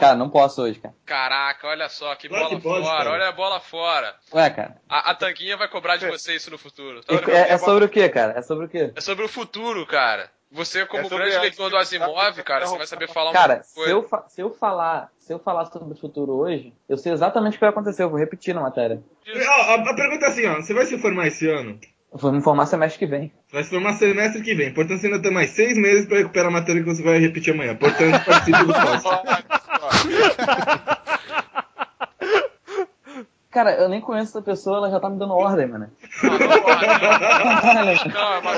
Cara, não posso hoje, cara. Caraca, olha só, que Claro bola que pode, fora, cara. olha a bola fora. Ué, cara. A Tanguinha vai cobrar de você isso no futuro. Tá É sobre o quê, cara? É sobre o quê? É sobre o futuro, cara. Você, como sobre grande a- leitor do Asimov, cara, você vai saber falar Cara, uma coisa. se eu falar sobre o futuro hoje, eu sei exatamente o que vai acontecer, eu vou repetir na matéria. A pergunta é assim, ó. Você vai se formar esse ano? Eu vou me formar semestre que vem. Você vai se formar semestre que vem. Portanto, você ainda tem mais 6 meses pra recuperar a matéria que você vai repetir amanhã. Portanto, participe do próximo. Cara, eu nem conheço essa pessoa, ela já tá me dando ordem, mano. Não, mas...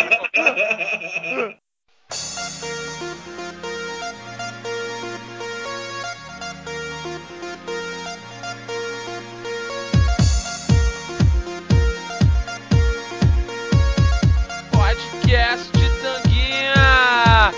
Podcast de Tanguinha!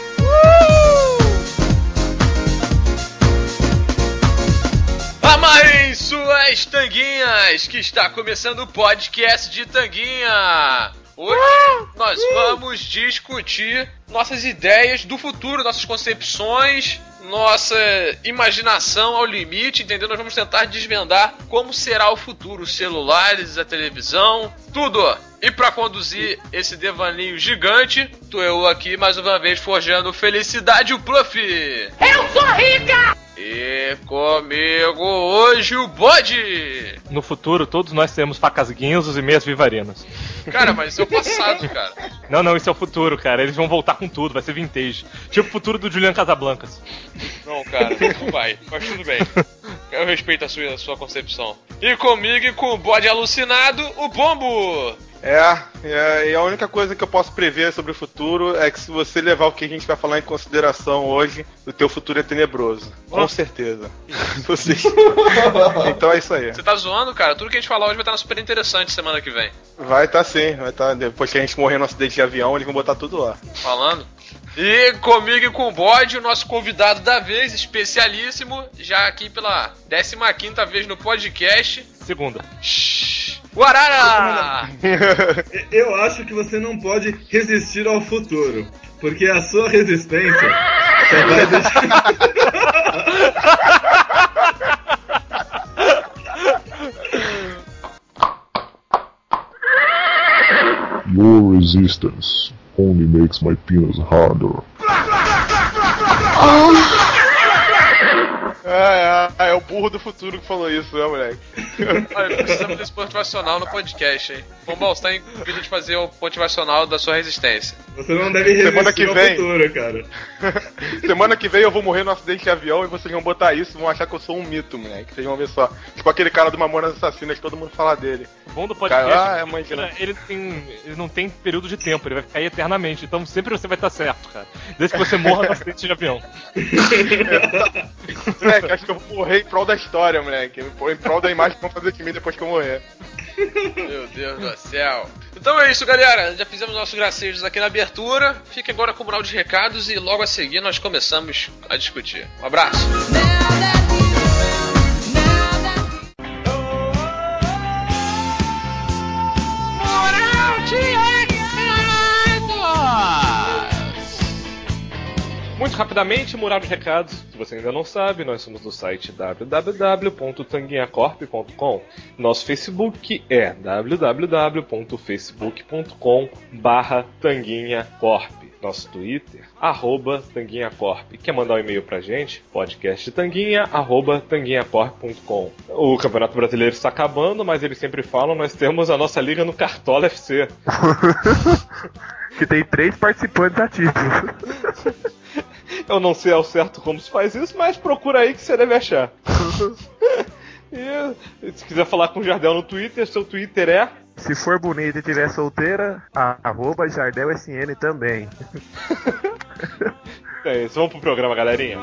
Amarem suas tanguinhas, que está começando o podcast de Tanguinha! Hoje nós vamos discutir nossas ideias do futuro, nossas concepções, nossa imaginação ao limite, entendeu? Nós vamos tentar desvendar como será o futuro, os celulares, a televisão, tudo! E para conduzir esse devaneio gigante, tô eu aqui mais uma vez forjando felicidade o Pluff! Eu sou rica! E comigo hoje o Bode! No futuro, todos nós temos facas guinzos e meias vivarinas. Cara, mas isso é o passado, cara. Não, isso é o futuro, cara. Eles vão voltar com tudo, vai ser vintage. Tipo o futuro do Julian Casablancas. Não, cara, não vai. Mas tudo bem. Eu respeito a sua concepção. E comigo e com o Bode alucinado, o Pombo! E a única coisa que eu posso prever sobre o futuro é que se você levar o que a gente vai falar em consideração hoje, o teu futuro é tenebroso. Com certeza. Então é isso aí. Você tá zoando, cara? Tudo que a gente falar hoje vai estar na Super Interessante semana que vem. Vai tá sim, vai tá. Depois que a gente morrer no acidente de avião, eles vão botar tudo lá. Falando. E comigo e com o Bode, o nosso convidado da vez, especialíssimo, já aqui pela 15ª vez no podcast. Segunda. O Arara! Eu acho que você não pode resistir ao futuro. Porque a sua resistência só vai deixar... Your resistance only makes my penis harder. É o burro do futuro que falou isso, né, moleque? Olha, precisamos desse motivacional no podcast, hein? Bombal, você tá em vida de fazer o motivacional da sua resistência. Você não deve resistir Semana que ao vem. futuro, cara. Semana que vem eu vou morrer no acidente de avião e vocês vão botar isso e vão achar que eu sou um mito, moleque. Vocês vão ver só. Tipo aquele cara do Mamonas Assassinas, todo mundo fala dele. O bom do podcast Cara, ele não tem período de tempo, ele vai ficar aí eternamente. Então sempre você vai estar certo, cara. Desde que você morra no acidente de avião. Moleque, acho que eu vou morrer em prol da história, moleque. Em prol da imagem que vão fazer de mim depois que eu morrer. Meu Deus do céu. Então é isso, galera. Já fizemos nossos gracejos aqui na abertura. Fique agora com o mural de recados e logo a seguir nós começamos a discutir. Um abraço. Mural de Muito rapidamente, mural de recados. Se você ainda não sabe, nós somos do site www.tanguinhacorp.com. Nosso Facebook é www.facebook.com/tanguinhacorp. Nosso Twitter, @tanguinhacorp. Quer mandar um e-mail pra gente? podcasttanguinha@tanguinhacorp.com. O Campeonato Brasileiro está acabando, mas eles sempre falam, nós temos a nossa liga no Cartola FC. Que tem 3 participantes ativos. Eu não sei ao certo como se faz isso, mas procura aí que você deve achar. E se quiser falar com o Jardel no Twitter, seu Twitter é... Se for bonita e tiver solteira, @JardelSN também. É isso, vamos pro programa, galerinha.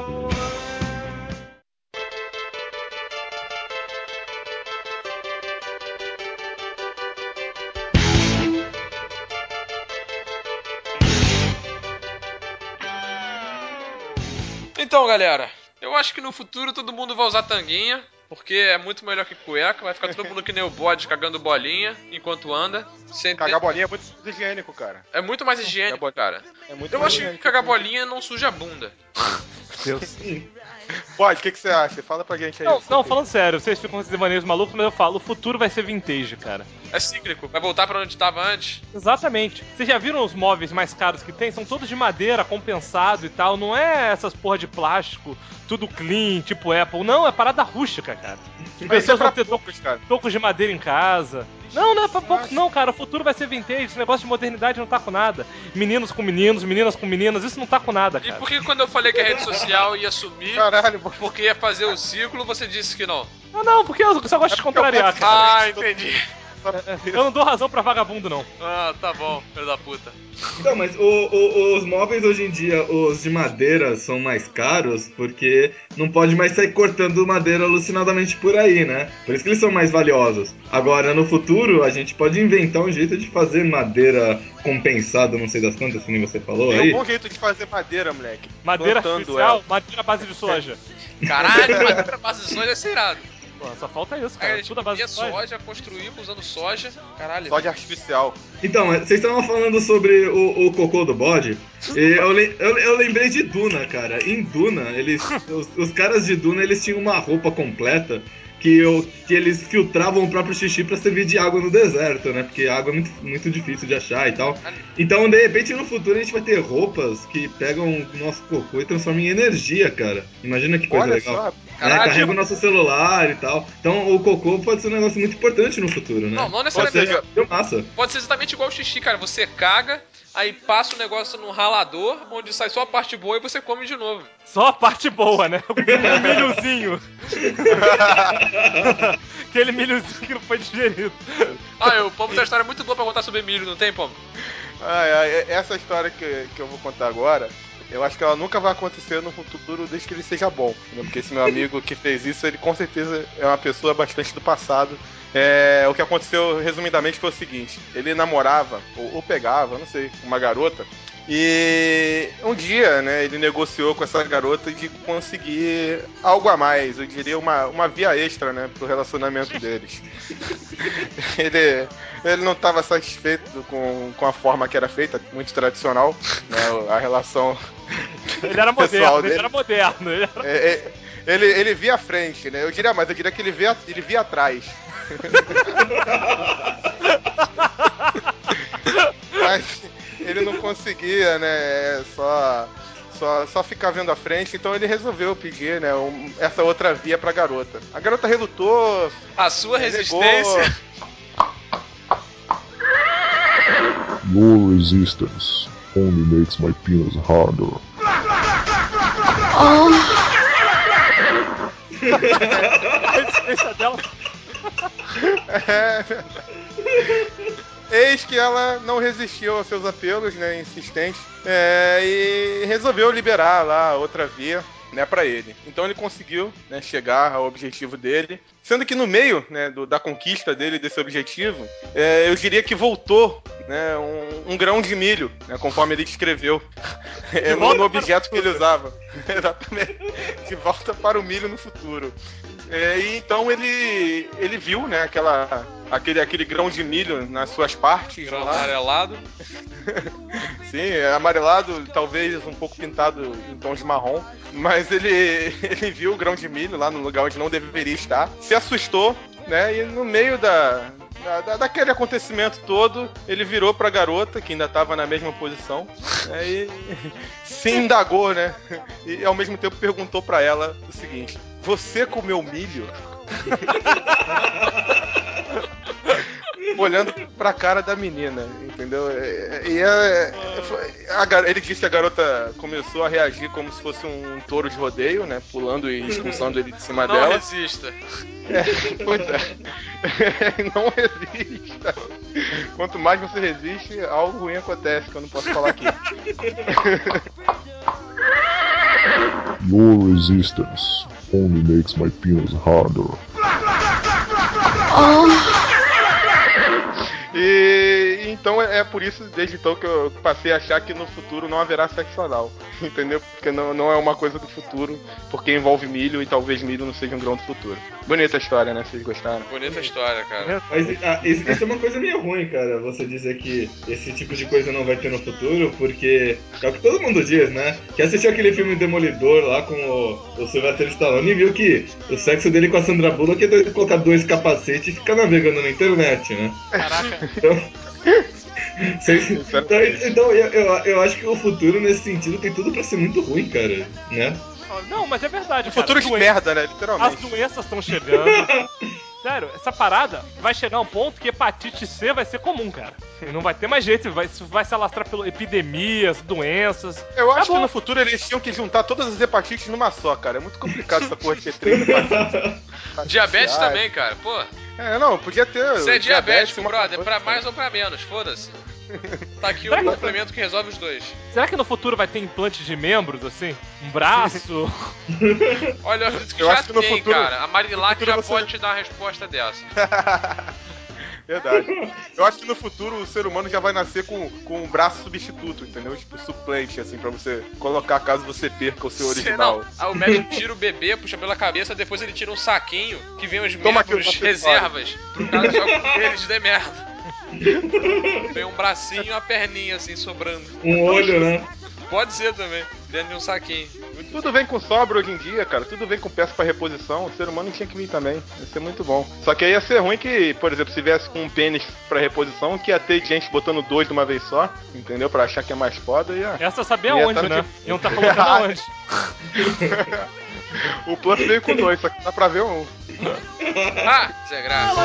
Então, galera, eu acho que no futuro todo mundo vai usar tanguinha, porque é muito melhor que cueca, vai ficar todo mundo que nem o Bode cagando bolinha enquanto anda. Cagar bolinha é muito higiênico, cara. É muito mais higiênico, cara. É muito Eu mais acho que higiênico. cagar bolinha não suja a bunda. Deus. Pode, o que você acha? Fala pra gente aí. Não, falando sério, vocês ficam com esses devaneios malucos, mas eu falo, o futuro vai ser vintage, cara. É cíclico, vai voltar pra onde tava antes. Exatamente. Vocês já viram os móveis mais caros que tem? São todos de madeira, compensado e tal. Não é essas porra de plástico, tudo clean, tipo Apple. Não, é parada rústica, cara. As pessoas vão ter tocos de madeira em casa. Não é pra poucos não, cara. O futuro vai ser vintage. Esse negócio de modernidade não tá com nada. Meninos com meninos, meninas com meninas, isso não tá com nada, cara. E por que quando eu falei que a rede social ia sumir, porque ia fazer o ciclo, você disse que não? Não, porque eu só gosto de contrariar, cara. Ah, entendi. Eu não dou razão pra vagabundo, não. Ah, tá bom, filho da puta. Então, mas os móveis hoje em dia, os de madeira, são mais caros porque não pode mais sair cortando madeira alucinadamente por aí, né? Por isso que eles são mais valiosos. Agora, no futuro, a gente pode inventar um jeito de fazer madeira compensada, não sei das quantas, que nem você falou aí. Tem um bom jeito de fazer madeira, moleque. Madeira artificial, madeira à base de soja. Caralho, madeira à base de soja é ser irado. Pô, só falta isso, cara. Tudo a base de soja, construir usando soja. Caralho. Soja artificial. Então, vocês estavam falando sobre o cocô do bode. Eu lembrei de Duna, cara. Em Duna, os caras de Duna, eles tinham uma roupa completa que eles filtravam o próprio xixi pra servir de água no deserto, né? Porque a água é muito difícil de achar e tal. Então, de repente, no futuro, a gente vai ter roupas que pegam o nosso cocô e transformam em energia, cara. Imagina que coisa legal. Carrega o nosso celular e tal. Então, o cocô pode ser um negócio muito importante no futuro, né? Não necessariamente. Massa. Pode ser exatamente igual o xixi, cara. Você caga, aí passa o negócio num ralador, onde sai só a parte boa e você come de novo. Só a parte boa, né? O milhozinho. Aquele milhozinho que não foi digerido. O Pombo tem uma história muito boa pra contar sobre milho, não tem, Pombo? Essa história que eu vou contar agora, eu acho que ela nunca vai acontecer no futuro desde que ele seja bom. Né? Porque esse meu amigo que fez isso, ele com certeza é uma pessoa bastante do passado. O que aconteceu, resumidamente, foi o seguinte. Ele namorava, ou pegava, não sei, uma garota. E um dia, né, ele negociou com essa garota de conseguir algo a mais, eu diria uma via extra, né, pro relacionamento deles. Ele não estava satisfeito com a forma que era feita, muito tradicional, né, a relação. Ele era moderno, Ele via a frente, né? Eu diria que ele via atrás. Mas ele não conseguia, né? Só ficar vendo a frente, então ele resolveu pedir, né, essa outra via pra garota. A garota relutou. A sua resistência. Your resistance only makes my penis harder. A resistência dela. Eis que ela não resistiu aos seus apelos, né, insistentes, e resolveu liberar lá outra via, né, para ele. Então ele conseguiu, né, chegar ao objetivo dele, sendo que no meio, né, da conquista dele desse objetivo, eu diria que voltou, né, um grão de milho, né, conforme ele descreveu, no objeto que ele usava. Exatamente. De volta para o milho no futuro. E então ele viu, né, aquele grão de milho nas suas partes. Grão amarelado. Sim, amarelado, talvez um pouco pintado em tons de marrom. Mas ele viu o grão de milho lá no lugar onde não deveria estar. Se assustou, né, e no meio daquele acontecimento todo, ele virou pra garota, que ainda estava na mesma posição, né, e se indagou, né? E ao mesmo tempo perguntou pra ela o seguinte: você comeu milho? Olhando pra cara da menina, entendeu? Ele disse que a garota começou a reagir como se fosse um touro de rodeio, né? Pulando e expulsando ele de cima dela. Não resista. Pois é. Não resista. Quanto mais você resiste, algo ruim acontece, que eu não posso falar aqui. Your resistance only makes my penis harder. E então é por isso, desde então, que eu passei a achar que no futuro não haverá sexo anal. Entendeu? Porque não é uma coisa do futuro, porque envolve milho e talvez milho não seja um grão do futuro. Bonita a história, né? Vocês gostaram? Bonita história, cara. Mas isso é uma coisa meio ruim, cara. Você dizer que esse tipo de coisa não vai ter no futuro, porque é o que todo mundo diz, né? Que assistiu aquele filme Demolidor lá com o Sylvester Stallone e viu que o sexo dele com a Sandra Bullock é colocar 2 capacetes e ficar navegando na internet, né? Caraca. Então eu acho que o futuro, nesse sentido, tem tudo pra ser muito ruim, cara, né? Não, mas é verdade, cara. Futuro de merda, né? Literalmente. As doenças estão chegando. Sério, essa parada vai chegar a um ponto que hepatite C vai ser comum, cara. E não vai ter mais jeito, vai se alastrar por epidemias, doenças. Eu acho que no futuro eles tinham que juntar todas as hepatites numa só, cara. É muito complicado essa porra de ter 3 hepatites. Diabetes também, cara. Pô, Não, podia ter. você é diabético, uma brother. coisa, Pra cara. mais ou pra menos, foda-se. Tá aqui Será um que- complemento que resolve os dois. Será que no futuro vai ter implante de membros, assim? Um braço? Olha, eu acredito que Eu já acho que no tem, futuro- cara. A Marilac futuro já você- pode te dar uma resposta dessa. Verdade. Eu acho que no futuro o ser humano já vai nascer com um braço substituto, entendeu? Tipo, suplente, assim, pra você colocar caso você perca o seu original. Não, aí o médico tira o bebê, puxa pela cabeça, depois ele tira um saquinho que vem os Toma aqui o membros nosso reservas, pro caso de algum deles dê merda. Vem um bracinho e uma perninha assim sobrando. Um olho, né? Pode ser também, dentro de um saquinho. Tudo vem com sobra hoje em dia, cara. Tudo vem com peça pra reposição. O ser humano tinha que vir também. Ia ser muito bom. Só que aí ia ser ruim que, por exemplo, se viesse com um pênis pra reposição, que ia ter gente botando 2 de uma vez só, entendeu? Pra achar que é mais foda. Essa eu sabia Ia aonde, tá no né? tipo- Iam tá colocando aonde? O Plus veio com 2, só que dá pra ver um. Ah, Zé Graça.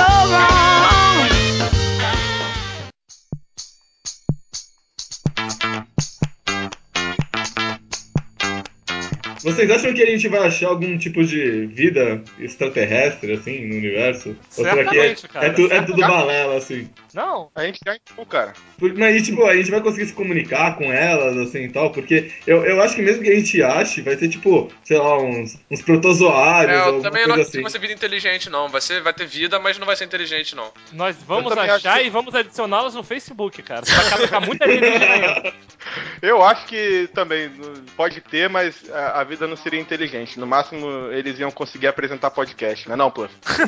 Vocês acham que a gente vai achar algum tipo de vida extraterrestre, assim, no universo? Ou será que Certamente, cara. é tudo balela, assim? Não, A gente já entrou, cara. Mas, tipo, a gente vai conseguir se comunicar com elas, assim, e tal? Porque eu acho que mesmo que a gente ache, vai ter, tipo, sei lá, uns protozoários, É, eu alguma também não coisa acredito que assim. vai ser vida inteligente, não. Vai ter vida, mas não vai ser inteligente, não. nós vamos também achar acho que- e vamos adicioná-las no Facebook, cara. Você vai colocar muita gente ainda. Eu acho que também pode ter, mas a vida não seria inteligente. No máximo, eles iam conseguir apresentar podcast, né? Não, Plus?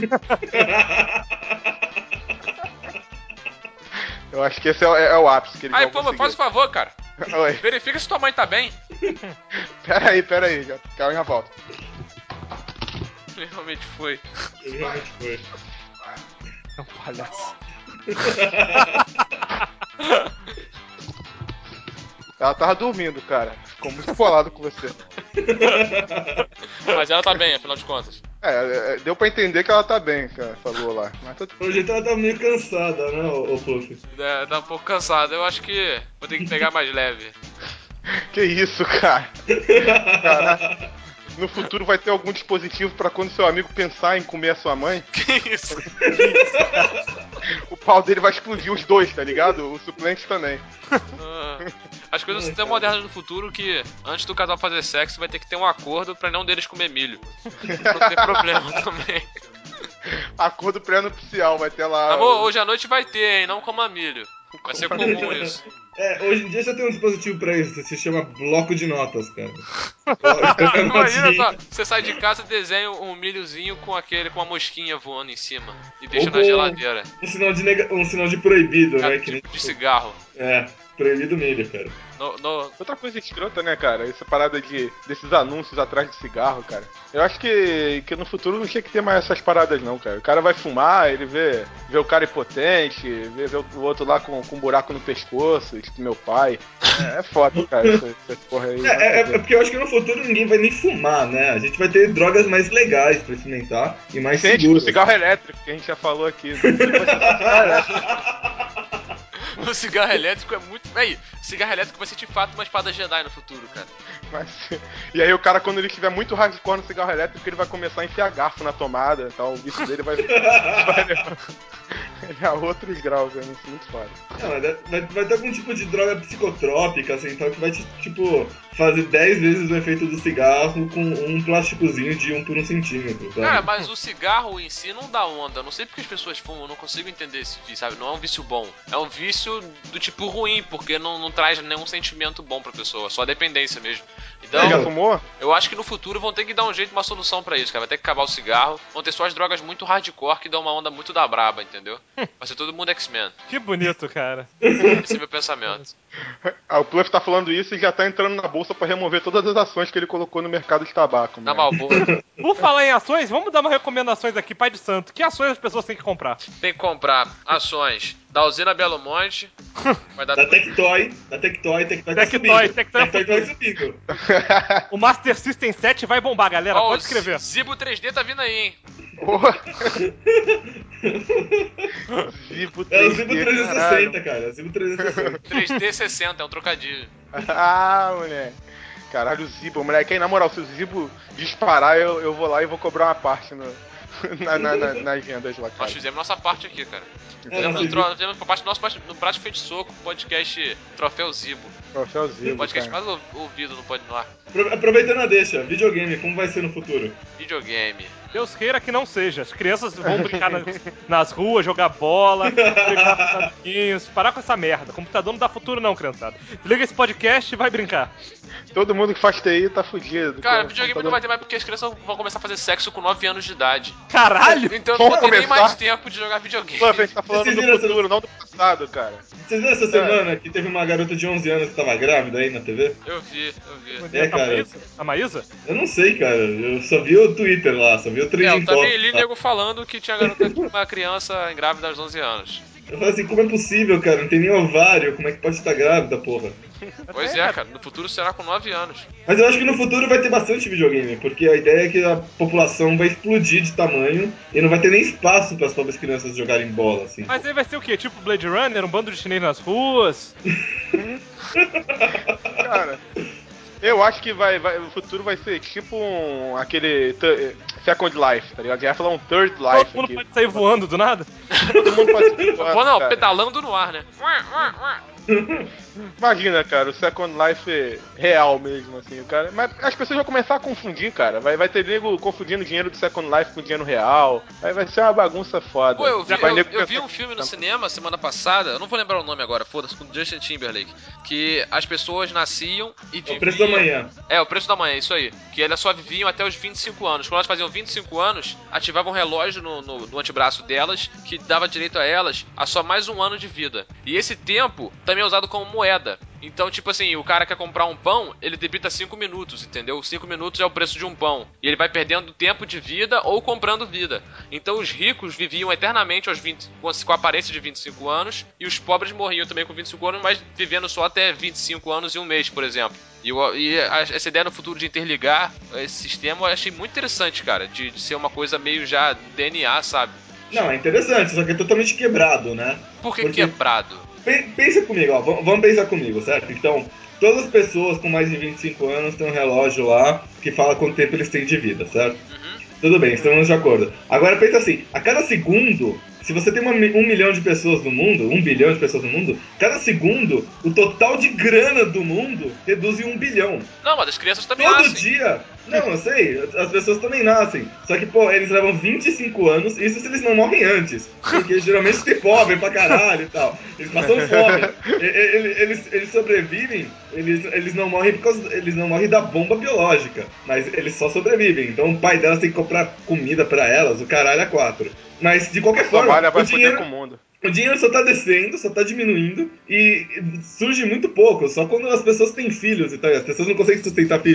Eu acho que esse é o ápice que eles Aí, vão pô, mas conseguir. faz um favor, cara. Oi. Verifica se tua mãe tá bem. Pera aí, calma, já volto. Realmente foi. Ele realmente foi. É um palhaço. Ela tava dormindo, cara. Ficou muito bolado com você. Mas ela tá bem, afinal de contas. Deu pra entender que ela tá bem, cara, falou lá. Mas tudo... Pelo jeito ela tá meio cansada, né, ô Puff? Tá um pouco cansado. Eu acho que vou ter que pegar mais leve. Que isso, cara? Caraca. No futuro vai ter algum dispositivo pra quando seu amigo pensar em comer a sua mãe, Que isso? o pau dele vai explodir os dois, tá ligado? O suplente também. Ah, as coisas são tão modernas no futuro que antes do casal fazer sexo vai ter que ter um acordo pra nenhum deles comer milho. Não tem problema também. Acordo pré-nupcial, vai ter lá. Amor, hoje à noite vai ter, hein? Não coma milho. Vai ser comum isso. Hoje em dia já tem um dispositivo pra isso, se chama bloco de notas, cara. Imagina só, você sai de casa e desenha um milhozinho com uma mosquinha voando em cima e deixa na geladeira. Um sinal de proibido, né? É tipo de cigarro. Proibido milho, cara. Outra coisa escrota, né, cara? Essa parada desses anúncios atrás de cigarro, cara. Eu acho que no futuro não tinha que ter mais essas paradas, não, cara. O cara vai fumar, ele vê o cara impotente, vê o outro lá com um buraco no pescoço, tipo meu pai. É foda, cara, essa porra aí. É porque eu acho que no futuro ninguém vai nem fumar, né? A gente vai ter drogas mais legais pra experimentar e mais Gente, seguras. o cigarro elétrico, que a gente já falou aqui. Vai ser só cigarro elétrico. O cigarro elétrico é muito... Aí, cigarro elétrico vai ser de fato uma espada Jedi no futuro, cara. E aí o cara, quando ele estiver muito hardcore no cigarro elétrico, ele vai começar a enfiar garfo na tomada, tal. O vício dele vai levar a outros graus, é muito foda. Não, vai ter algum tipo de droga psicotrópica, assim, então que vai, tipo, fazer 10 vezes o efeito do cigarro com um plásticozinho de 1 por 1 centímetro, sabe? Cara, mas o cigarro em si não dá onda. Eu não sei porque as pessoas fumam, eu não consigo entender esse vício, sabe? Não é um vício bom. É um vício do tipo ruim, porque não traz nenhum sentimento bom pra pessoa, só dependência mesmo. Então, já fumou? Eu acho que no futuro vão ter que dar um jeito, uma solução pra isso, cara. Vai ter que acabar o cigarro. Vão ter só as drogas muito hardcore que dão uma onda muito da braba, entendeu? Vai ser todo mundo X-Men. Que bonito, cara. Esse é meu pensamento. O Pluff tá falando isso e já tá entrando na bolsa pra remover todas as ações que ele colocou no mercado de tabaco. Na Marlboro. Por falar em ações, vamos dar umas recomendações aqui, Pai de Santo. Que ações as pessoas têm que comprar? Tem que comprar ações da usina Belo Monte. Vai dar Da Tectoy tá subindo. O Master System 7 vai bombar, galera. Ó, Pode escrever. Zibo 3D tá vindo aí, hein? Zibo 3D, É o Zibo 360, caralho. cara. Zibo 360. 3D 60, é um trocadilho. Moleque. Caralho, o Zibo, moleque. Aí, na moral, se o Zibo disparar, eu vou lá e vou cobrar uma parte nas vendas lá, cara. Nós fizemos nossa parte aqui, cara. Não, Fizemos parte do nosso no Prático Feito Soco, podcast Troféu Zibo. Troféu Zibo, Podcast cara. mais ouvido no ar. Aproveitando a deixa, videogame, como vai ser no futuro? Videogame. Deus queira que não seja. As crianças vão brincar nas ruas, jogar bola, brincar com os amiguinhos, parar com essa merda. Computador não dá futuro não, criançada. Desliga esse podcast e vai brincar. Todo mundo que faz TI tá fudido. Cara, videogame não vai ter mais porque as crianças vão começar a fazer sexo com 9 anos de idade. Caralho! Então eu não vou ter nem começar? mais tempo de jogar videogame. Pô, a gente tá falando Vocês do viram futuro, não do passado, cara. Vocês viram essa semana que teve uma garota de 11 anos que tava grávida aí na TV? Eu vi. É, cara. A Maísa? Eu não sei, cara. Eu só vi o Twitter lá, só vi o Eu trending também topic li lá. nego falando que tinha garota, uma criança grávida aos 11 anos. Eu falei assim, como é possível, cara? Não tem nem ovário, como é que pode estar grávida, porra? Pois é, cara, no futuro será com 9 anos. Mas eu acho que no futuro vai ter bastante videogame, porque a ideia é que a população vai explodir de tamanho e não vai ter nem espaço para as pobres crianças jogarem bola, assim. Mas aí vai ser o quê? Tipo Blade Runner, um bando de chinês nas ruas? Cara, eu acho que o futuro vai ser tipo aquele Second Life, tá ligado? Já ia falar um Third Life. Todo mundo aqui. pode sair voando do nada? Todo mundo pode sair voando, Bom, não, cara. pedalando no ar, né? Imagina, cara, o Second Life real mesmo, assim, cara. Mas as pessoas vão começar a confundir, cara. Vai ter nego confundindo o dinheiro do Second Life com o dinheiro real. Aí vai ser uma bagunça foda. Pô, eu vi Vai um filme no cinema semana passada, eu não vou lembrar o nome agora, foda-se, com o Justin Timberlake, que as pessoas nasciam e viviam... O preço da manhã. É, o preço da manhã, isso aí. Que elas só viviam até os 25 anos. Quando elas faziam 25 anos, ativavam um relógio no antebraço delas, que dava direito a elas a só mais um ano de vida. E esse tempo também é usado como moeda. Então, tipo assim, o cara quer comprar um pão, ele debita 5 minutos, entendeu? 5 minutos é o preço de um pão. E ele vai perdendo tempo de vida ou comprando vida. Então os ricos viviam eternamente com a aparência de 25 anos, e os pobres morriam também com 25 anos, mas vivendo só até 25 anos e um mês, por exemplo. E essa ideia no futuro de interligar esse sistema eu achei muito interessante, cara. De ser uma coisa meio já DNA, sabe? Não, é interessante, só que é totalmente quebrado, né? Por que Porque- quebrado? Pensa comigo, ó, vamos pensar comigo, certo? Então, todas as pessoas com mais de 25 anos têm um relógio lá que fala quanto tempo eles têm de vida, certo? Tudo bem, estamos de acordo. Agora pensa assim, a cada segundo, se você tem 1 milhão de pessoas no mundo, 1 bilhão de pessoas no mundo, cada segundo, o total de grana do mundo reduz em 1 bilhão. Não, mas as crianças também Todo nascem. dia! Não, eu sei, as pessoas também nascem. Só que, pô, eles levam 25 anos, isso se eles não morrem antes. Porque geralmente tem pobre pra caralho e tal. Eles passam fome. Eles sobrevivem, eles não morrem eles não morrem da bomba biológica. Mas eles só sobrevivem. Então o pai delas tem que comprar comida pra elas, o caralho é 4. Mas de qualquer forma, Trabalha, vai o foder dinheiro. com o mundo. O dinheiro só tá descendo, só tá diminuindo e surge muito pouco, só quando as pessoas têm filhos e tal, as pessoas não conseguem sustentar filhos.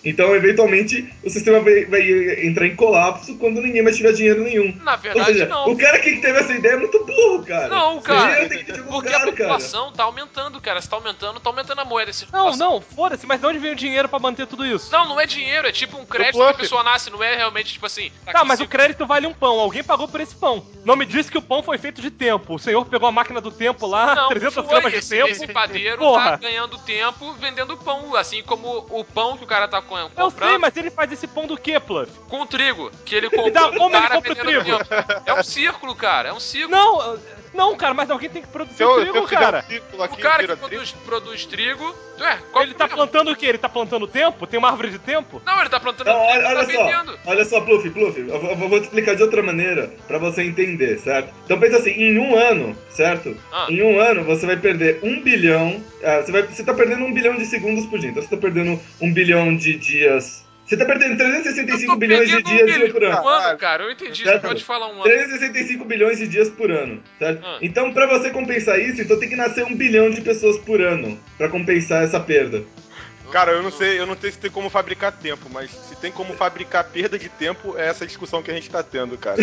Então, eventualmente, o sistema vai entrar em colapso quando ninguém mais tiver dinheiro nenhum. Na Ou verdade, seja, não. o cara que teve essa ideia é muito burro, cara. Não, cara. Dinheiro tem que vir de algum Porque lugar, a população tá aumentando, cara. Se tá aumentando a moeda. Não, foda-se, mas de onde vem o dinheiro pra manter tudo isso? Não é dinheiro, é tipo um crédito que a pessoa nasce, não é realmente tipo assim. Tá, mas o crédito vale um pão, alguém pagou por esse pão. Não me disse que o pão foi feito de tempo. O senhor pegou a máquina do tempo lá, 300 gramas de tempo. Esse padeiro Porra. tá ganhando tempo vendendo pão, assim como o pão que o cara tá comprando. Eu sei, mas ele faz esse pão do quê, Pluff? Com trigo, que ele comprou. Como ele compra o trigo? Tempo. É um círculo, cara, é um círculo. Não, cara, mas alguém tem que produzir o trigo, cara. O cara que produz trigo... Ele tá plantando o quê? Ele tá plantando tempo? Tem uma árvore de tempo? Não, ele tá plantando Não, trigo, olha tá só, vendendo. olha só, Pluff, eu vou te explicar de outra maneira pra você entender, certo? Então pensa assim, em um ano, certo? Em um ano você vai perder 1 bilhão, você tá perdendo 1 bilhão de segundos por dia, então você tá perdendo 1 bilhão de dias... Você tá perdendo 365 bilhões de dias por ano. Um ano, cara, eu entendi, você pode falar um ano. 365 bilhões de dias por ano, certo? Então, pra você compensar isso, então tem que nascer 1 bilhão de pessoas por ano pra compensar essa perda. Cara, eu não sei se tem como fabricar tempo, mas se tem como fabricar perda de tempo, é essa discussão que a gente tá tendo, cara.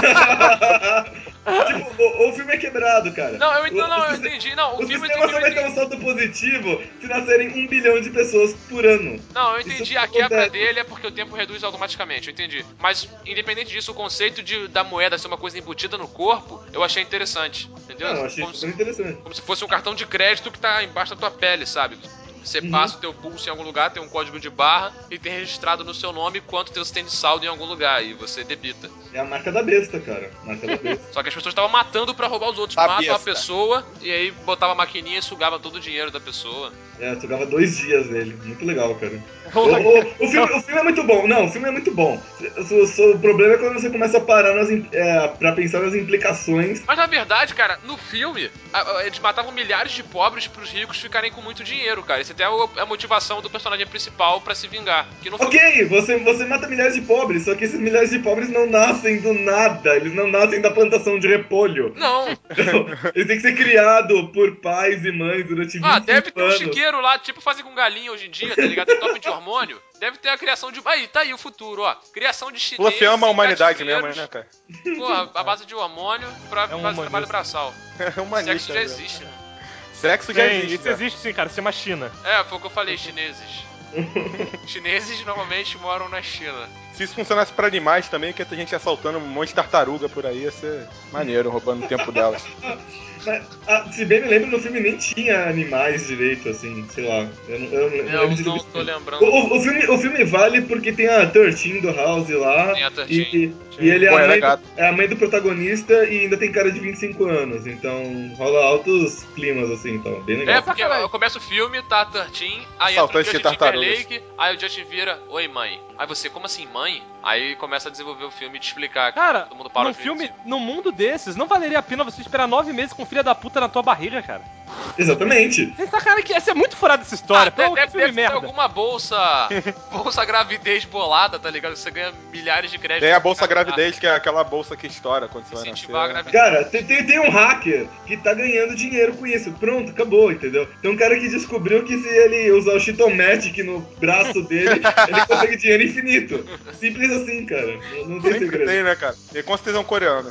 Tipo, o filme é quebrado, cara. Não, eu entendi. Não, o filme sistema só vai ter um salto positivo se nascerem 1 bilhão de pessoas por ano. Não, eu entendi. A quebra dele é porque o tempo reduz automaticamente, eu entendi. Mas, independente disso, o conceito da moeda ser uma coisa embutida no corpo, eu achei interessante, entendeu? Não, eu achei super interessante. Como se fosse um cartão de crédito que tá embaixo da tua pele, sabe? Você passa o teu pulso em algum lugar, tem um código de barra e tem registrado no seu nome quanto você tem de saldo em algum lugar e você debita. É a marca da besta, cara. Marca da besta. Só que as pessoas estavam matando pra roubar os outros. Matam a pessoa e aí botava a maquininha e sugava todo o dinheiro da pessoa. Sugava 2 dias dele. Muito legal, cara. O filme é muito bom. Não, o filme é muito bom. O problema é quando você começa a parar pra pensar nas implicações. Mas na verdade, cara, no filme, eles matavam milhares de pobres pros ricos ficarem com muito dinheiro, cara. Isso até é a motivação do personagem principal pra se vingar. Que no Ok, você mata milhares de pobres, só que esses milhares de pobres não nascem do nada. Eles não nascem da plantação de repolho. Não. Eles têm que ser criados por pais e mães durante 25 anos. Deve ter um chiqueiro lá, tipo fazem com galinha hoje em dia, tá ligado? Tem top de hormônio. Deve ter a criação de... Aí, tá aí o futuro, ó. Criação de chineses. Você ama a humanidade mesmo, né, cara? Porra, a base de hormônio pra fazer trabalho braçal. É humanista. Sexo já existe, né? Sexo já existe. Isso existe sim, cara. Isso é uma China. Foi o que eu falei, chineses. Chineses normalmente moram na China. Se isso funcionasse pra animais também, que a gente assaltando um monte de tartaruga por aí, ia ser maneiro, roubando o tempo delas. Mas, se bem me lembro, no filme nem tinha animais direito, assim, sei lá. Eu não tô lembrando. O filme vale porque tem a 13 do House lá. Tem a 13. E ele é a mãe do protagonista e ainda tem cara de 25 anos. Então rola altos climas, assim, então, bem legal. Porque começa o filme, tá a 13, aí entra o Justin Timberlake, aí o Justin vira, oi mãe. Aí você, como assim, mãe? Aí começa a desenvolver o filme e te explicar que todo mundo para no filme, no mundo desses, não valeria a pena você esperar 9 meses com filha da puta na tua barriga, cara. Exatamente. Você tá cara que essa é muito furada essa história. Deve ter alguma bolsa gravidez bolada, tá ligado? Você ganha milhares de créditos. Tem a bolsa gravidez, que é aquela bolsa que estoura quando você vai nascer. Cara, tem um hacker que tá ganhando dinheiro com isso. Pronto, acabou, entendeu? Tem um cara que descobriu que se ele usar o Chitomatic no braço dele, ele consegue dinheiro infinito. Simples assim, cara. Não tem segredo. Tem, né, cara? E com certeza é um coreano.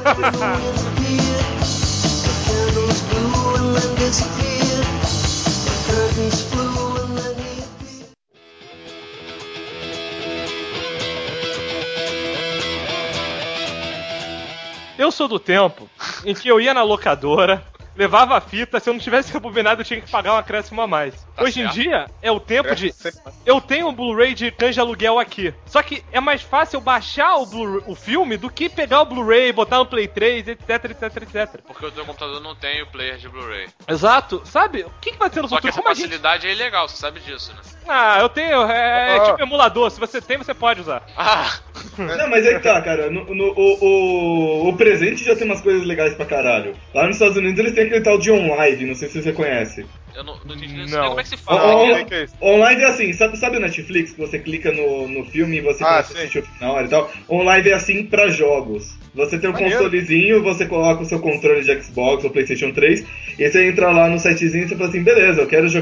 Eu sou do tempo em que eu ia na locadora, levava a fita, se eu não tivesse rebobinado eu tinha que pagar um acréscimo a mais. Hoje em dia é o tempo de... Eu tenho um Blu-ray de canja aluguel aqui. Só que é mais fácil eu baixar o filme do que pegar o Blu-ray, botar no Play 3, etc. Porque o teu computador não tem o player de Blu-ray. Exato. Sabe? O que vai ter no futuro? Só que essa facilidade é ilegal, você sabe disso, né? Eu tenho. É tipo emulador. Se você tem, você pode usar. Não, mas aí que tá, cara. O presente já tem umas coisas legais pra caralho. Lá nos Estados Unidos eles têm aquele tal de OnLive, não sei se você conhece. Eu não entendi isso. Como é que se fala? OnLive é assim, sabe o Netflix, que você clica no filme e você começa a assistir o final e tal? OnLive é assim pra jogos. Você tem um consolezinho, você coloca o seu controle de Xbox ou PlayStation 3, e você entra lá no sitezinho e você fala assim, beleza, eu quero jogar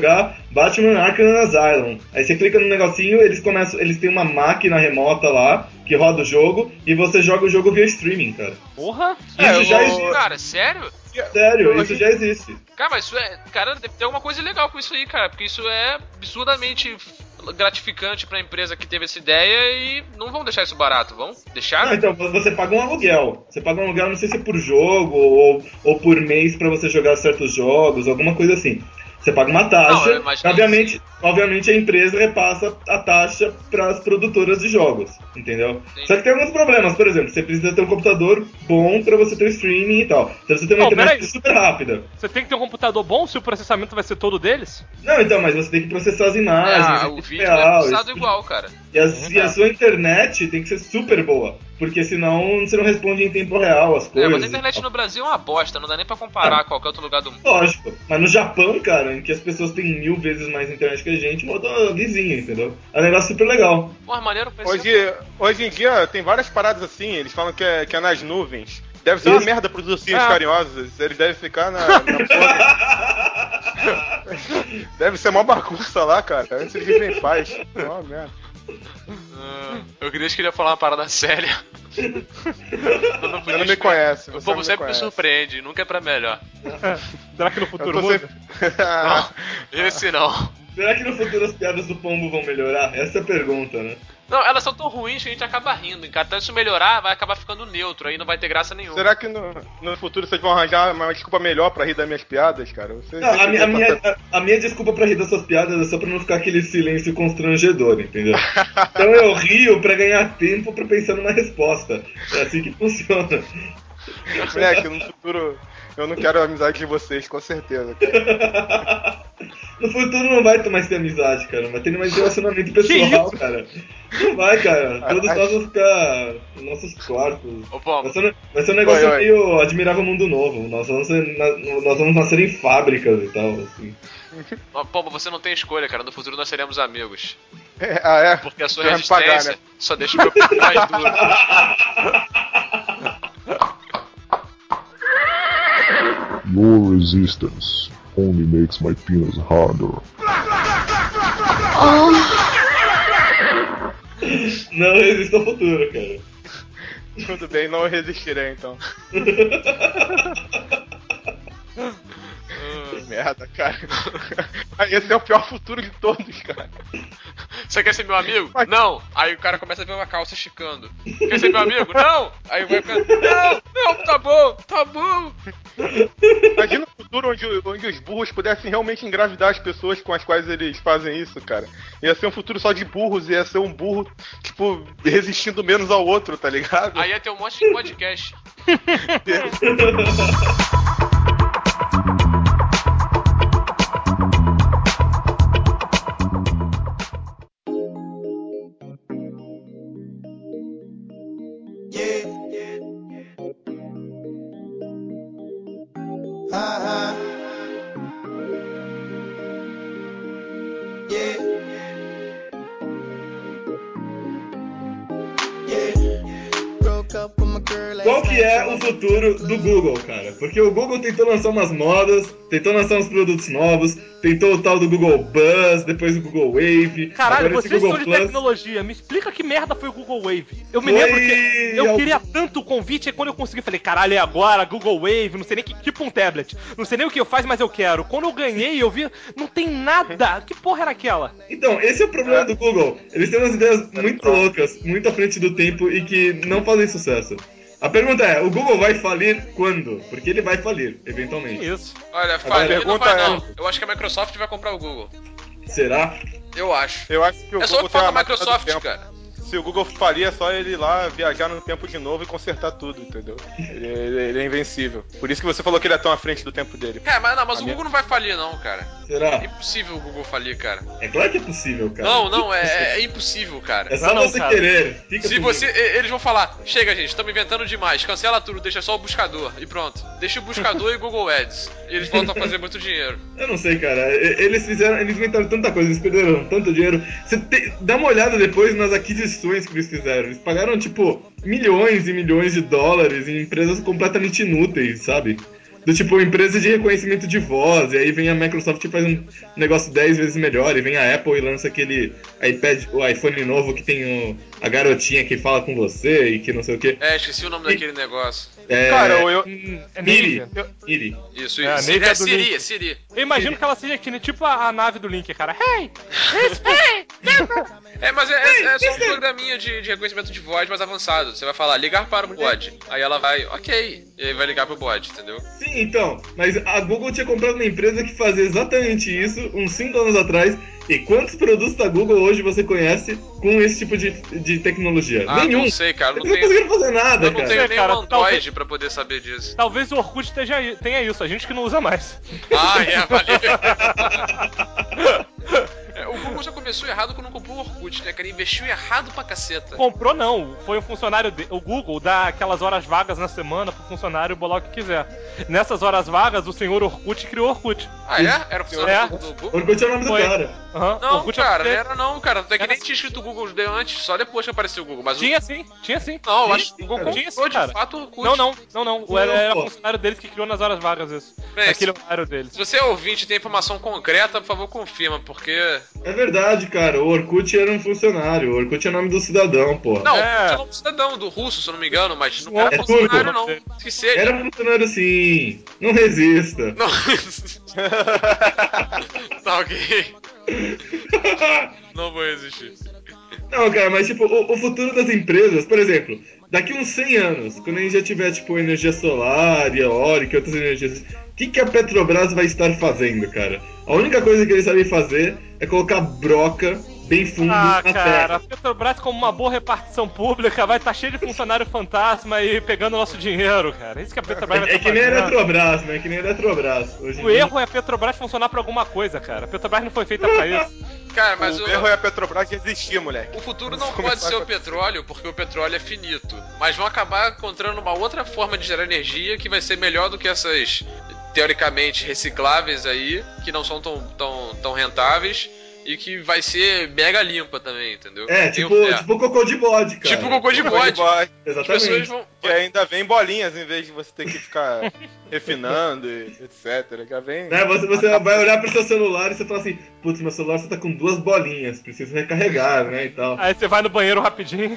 Batman Arkham Asylum. Aí você clica no negocinho, eles têm uma máquina remota lá, que roda o jogo, e você joga o jogo via streaming, cara. Porra! Isso já existe. Cara, sério? Sério, isso já existe. Cara, mas isso é... Cara, deve ter alguma coisa legal com isso aí, cara. Porque isso é absurdamente gratificante pra empresa que teve essa ideia e não vão deixar isso barato, vão? Deixar? Não, então, você paga um aluguel. Você paga um aluguel, não sei se é por jogo ou por mês pra você jogar certos jogos, alguma coisa assim. Você paga uma taxa, obviamente a empresa repassa a taxa para as produtoras de jogos, entendeu? Sim. Só que tem alguns problemas, por exemplo, você precisa ter um computador bom para você ter o streaming e tal. Você precisa ter uma internet super rápida. Você tem que ter um computador bom se o processamento vai ser todo deles? Não, então, mas você tem que processar as imagens, o vídeo é processado igual, cara. E a sua internet tem que ser super boa, porque senão você não responde em tempo real as coisas. Mas a internet no Brasil é uma bosta, não dá nem pra comparar com qualquer outro lugar do mundo. Lógico, mas no Japão, cara, em que as pessoas têm 1000 vezes mais internet que a gente, roda vizinho, entendeu? É um negócio super legal. Porra, maneiro pra Hoje em dia tem várias paradas assim, eles falam que é nas nuvens. Deve ser uma merda pros ursinhos carinhosos, eles devem ficar na porra. Deve ser uma bagunça lá, cara. Antes eles vivem em paz. É uma merda. Eu queria falar uma parada séria. Você não me conhece. O povo sempre me surpreende, nunca é pra melhor. Será que no futuro muda? Não, esse não. Será que no futuro as piadas do pombo vão melhorar? Essa é a pergunta, né? Não, elas são tão ruins que a gente acaba rindo. Até isso melhorar, vai acabar ficando neutro, aí não vai ter graça nenhuma. Será que no futuro vocês vão arranjar uma desculpa melhor pra rir das minhas piadas, cara? A minha desculpa pra rir das suas piadas é só pra não ficar aquele silêncio constrangedor, entendeu? Então eu rio pra ganhar tempo pra pensar numa resposta. É assim que funciona. Moleque, no futuro eu não quero a amizade de vocês, com certeza, cara. No futuro não vai mais ter amizade, cara. Vai ter mais relacionamento pessoal, cara. Não vai, cara. Todos nós vamos ficar nos nossos quartos. Vai ser um negócio meio Admirável Mundo Novo. Nós vamos nascer em fábricas e tal, assim. Pombo, você não tem escolha, cara. No futuro nós seremos amigos. É? Porque a sua resistência só deixa o meu peito mais duro. Your resistance only makes my penis harder. Não resista ao futuro, cara. Tudo bem, não resistirei então. Merda, cara. Esse é o pior futuro de todos, cara. Você quer ser meu amigo? Não! Aí o cara começa a ver uma calça esticando. Quer ser meu amigo? Não! Aí vai ficar. Não, tá bom. Imagina um futuro onde os burros pudessem realmente engravidar as pessoas com as quais eles fazem isso, cara. Ia ser um futuro só de burros, ia ser um burro, tipo, resistindo menos ao outro, tá ligado? Aí ia ter um monte de podcast. Qual que é o futuro do Google, cara? Porque o Google tentou lançar umas modas, tentou lançar uns produtos novos, tentou o tal do Google Buzz, depois o Google Wave. Caralho, vocês Google são de Plus. tecnologia, me explica que merda foi o Google Wave. Eu me lembro que eu queria tanto o convite, e quando eu consegui, falei, caralho, é agora, Google Wave, não sei nem que, tipo um tablet, não sei nem o que eu faço, mas eu quero. Quando eu ganhei, eu vi, não tem nada. Que porra era aquela? Então, esse é o problema do Google. Eles têm umas ideias muito loucas, muito à frente do tempo e que não fazem sucesso. A pergunta é, o Google vai falir quando? Porque ele vai falir, eventualmente. Isso. Olha, falir não vai não. Eu acho que a Microsoft vai comprar o Google. Será? Eu acho. Eu acho que o É só Google focar tem na a máquina do Microsoft, tempo. cara. Se o Google faria, é só ele ir lá viajar no tempo de novo e consertar tudo, entendeu? Ele é invencível. Por isso que você falou que ele é tão à frente do tempo dele. Cara, mas o Google não vai falir não, cara. Será? É impossível o Google falir, cara. É claro que é possível, cara. Não, é impossível, cara. É só Não, você cara. querer. Fica Se comigo. você. Eles vão falar, chega gente, estamos inventando demais, cancela tudo, deixa só o buscador. E pronto. Deixa o buscador e o Google Ads. E eles voltam a fazer muito dinheiro. Eu não sei, cara. Eles inventaram tanta coisa, eles perderam tanto dinheiro. Dá uma olhada depois nas aquisições que eles fizeram. Eles pagaram, tipo, milhões e milhões de dólares em empresas completamente inúteis, sabe? Do tipo, empresa de reconhecimento de voz, e aí vem a Microsoft e faz um negócio 10 vezes melhor, e vem a Apple e lança aquele iPad, o iPhone novo que tem a garotinha que fala com você e que não sei o quê. Esqueci o nome daquele negócio. Cara, É Miri. Navy. Miri. Isso, É, isso. Navy é do Link. Siri. Eu imagino que ela seja que nem tipo a nave do Link, cara. Hey! Mas é só um programinha de reconhecimento de voz mais avançado. Você vai falar, ligar para o bot. Aí ela vai, ok. E aí vai ligar pro bot, entendeu? Sim, então, mas a Google tinha comprado uma empresa que fazia exatamente isso uns 5 anos atrás. E quantos produtos da Google hoje você conhece com esse tipo de tecnologia? Nenhum. Não sei, cara. Eles não conseguiram fazer nada, Eu não cara. tenho nenhum cara, Android talvez- pra poder saber disso. Talvez o Orkut tenha isso, a gente que não usa mais. Valeu. O Google já começou errado quando comprou o Orkut, né, cara? Investiu errado pra caceta. Comprou não, foi um funcionário o Google dá aquelas horas vagas na semana pro funcionário bolar o que quiser. Nessas horas vagas, o senhor Orkut criou o Orkut. Ah, é? Era o funcionário do Google? Orkut é o nome do Foi. cara. Aham, Não, Orkut cara, é- não era não, cara. Até que Era nem tinha escrito Google antes, só depois que apareceu o Google. Mas Tinha sim. Não, eu Sim, acho que o Google tinha comprou sim, de cara. fato o Orkut. Não. Era pô. funcionário deles que criou nas horas vagas isso. Bem, Aquele horário deles. Se você é ouvinte e tem informação concreta, por favor, confirma, porque... É verdade, cara. O Orkut era um funcionário. O Orkut é nome do cidadão, porra. Não, É. tinha um cidadão do russo, se eu não me engano, mas não era É funcionário, turco. não. Que seja. Era funcionário sim. Não resista. Não. Tá, ok. Não vou resistir. Não, cara, mas tipo, o futuro das empresas, por exemplo, daqui uns 100 anos, quando a gente já tiver, tipo, energia solar, eólica e outras energias, o que a Petrobras vai estar fazendo, cara? A única coisa que eles sabem fazer é colocar broca bem fundo na Cara, a terra. Petrobras, como uma boa repartição pública, vai estar cheio de funcionário fantasma e pegando nosso dinheiro, cara. Isso que a Petrobras vai É estar que nem a fazendo. Eletrobras, né? É que nem a Eletrobras. Hoje em O dia- erro é a Petrobras funcionar pra alguma coisa, cara. A Petrobras não foi feita pra isso. Cara, mas O erro é a Petrobras de existir, moleque. o futuro não Vamos pode começar ser com o petróleo, porque o petróleo é finito. Mas vão acabar encontrando uma outra forma de gerar energia que vai ser melhor do que essas, teoricamente, recicláveis aí, que não são tão rentáveis. E que vai ser mega limpa também, entendeu? É, Tenho tipo, fé. tipo cocô de bode, cara. Tipo cocô de bode. As pessoas Exatamente. vão... Que ainda vem bolinhas em vez de você ter que ficar refinando e etc. Já vem. Né, você vai olhar pro seu celular e você fala assim, putz, meu celular só tá com 2 bolinhas, preciso recarregar, né, e tal. Aí você vai no banheiro rapidinho.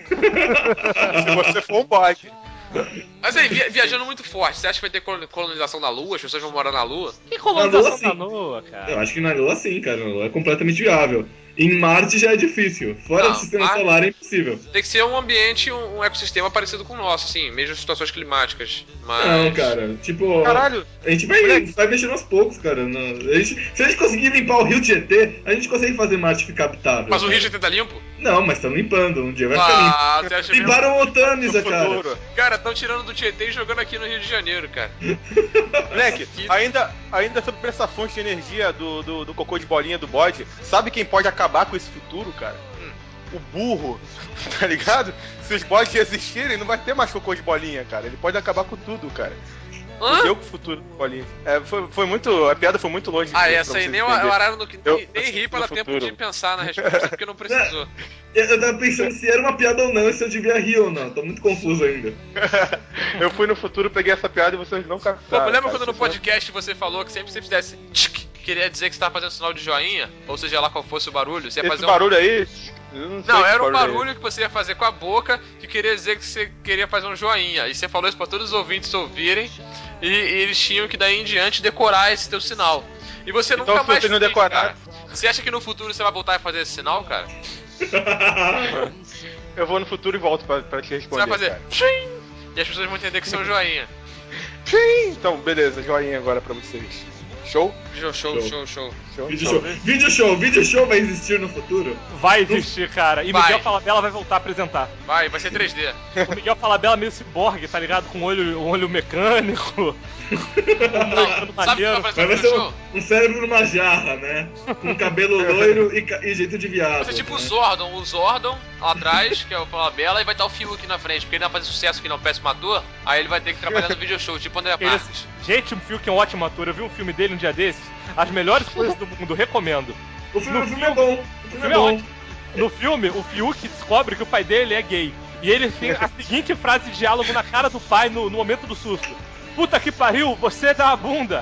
Se você for um bode. Mas aí, viajando muito forte, você acha que vai ter colonização na Lua? As pessoas vão morar na Lua? Que colonização Na da Lua, Lua, cara? Eu acho que na Lua sim, cara, na Lua é completamente viável. Em Marte já é difícil, fora Não, do sistema Marte- solar é impossível. Tem que ser um ambiente, um ecossistema parecido com o nosso, assim, mesmo situações climáticas. Mas... Não, cara, tipo... Caralho, A gente vai mexendo aos poucos, cara. Se a gente conseguir limpar o rio Tietê, a gente consegue fazer Marte ficar habitável. Mas o cara. Rio já tá limpo? Não, mas estão limpando, um dia vai ficar limpo. Ah, você acha mesmo? Limparam o Otâmisa, no cara. futuro. Cara, estão tirando do Tietê e jogando aqui no Rio de Janeiro, cara. Moleque, ainda sobre essa fonte de energia do cocô de bolinha do bode, sabe quem pode acabar com esse futuro, cara? O burro, tá ligado? Se os bodes existirem, não vai ter mais cocô de bolinha, cara. Ele pode acabar com tudo, cara. Hã? Deu com o futuro do bolinha. Foi muito. A piada foi muito longe. Ah, pra essa aí vocês nem o entenderem. Arara nem Eu- ri para no dar tempo futuro. de pensar na resposta, porque não precisou. Eu tava pensando se era uma piada ou não, e se eu devia rir ou não. Tô muito confuso ainda. Eu fui no futuro, peguei essa piada e vocês não captaram. Pô, lembra cara. quando no podcast você falou que sempre você fizesse tchic, queria dizer que você tava fazendo sinal de joinha, ou seja lá qual fosse o barulho, você ia Esse fazer barulho aí? Eu não sei Não, que era um é barulho que você ia fazer com a boca que queria dizer que você queria fazer um joinha. E você falou isso pra todos os ouvintes ouvirem. E eles tinham que daí em diante decorar esse teu sinal. E você Então, nunca se mais você não fez, decorar- cara. Você acha que no futuro você vai voltar a fazer esse sinal, cara? Eu vou no futuro e volto pra te Você responder. vai fazer cara. tchim, e as pessoas vão entender que isso é um joinha. Então, beleza, joinha agora pra vocês. Show? Show. Vídeo show vai existir no futuro? Vai existir, cara. E Vai. Miguel Falabella vai voltar a apresentar. Vai ser 3D. O Miguel Falabella meio ciborgue, tá ligado? Com olho mecânico. Não, sabe o que vai fazer Vai no ser show? um cérebro numa jarra, né? Com cabelo loiro e jeito de viado. Vai ser tipo né? o Zordon lá atrás, que é o Falabella, e vai estar o Fiuk na frente, porque ele não vai fazer sucesso que não é um péssimo ator, aí ele vai ter que trabalhar no video show, tipo André Marques. Gente, o Fiuk é um ótimo ator. Eu vi um filme dele um dia desses. As melhores coisas do mundo, recomendo. O filme No é bom. O filme é bom. ótimo. No filme, o Fiuk descobre que o pai dele é gay. E ele tem a seguinte frase de diálogo na cara do pai no momento do susto. puta que pariu, você dá a bunda.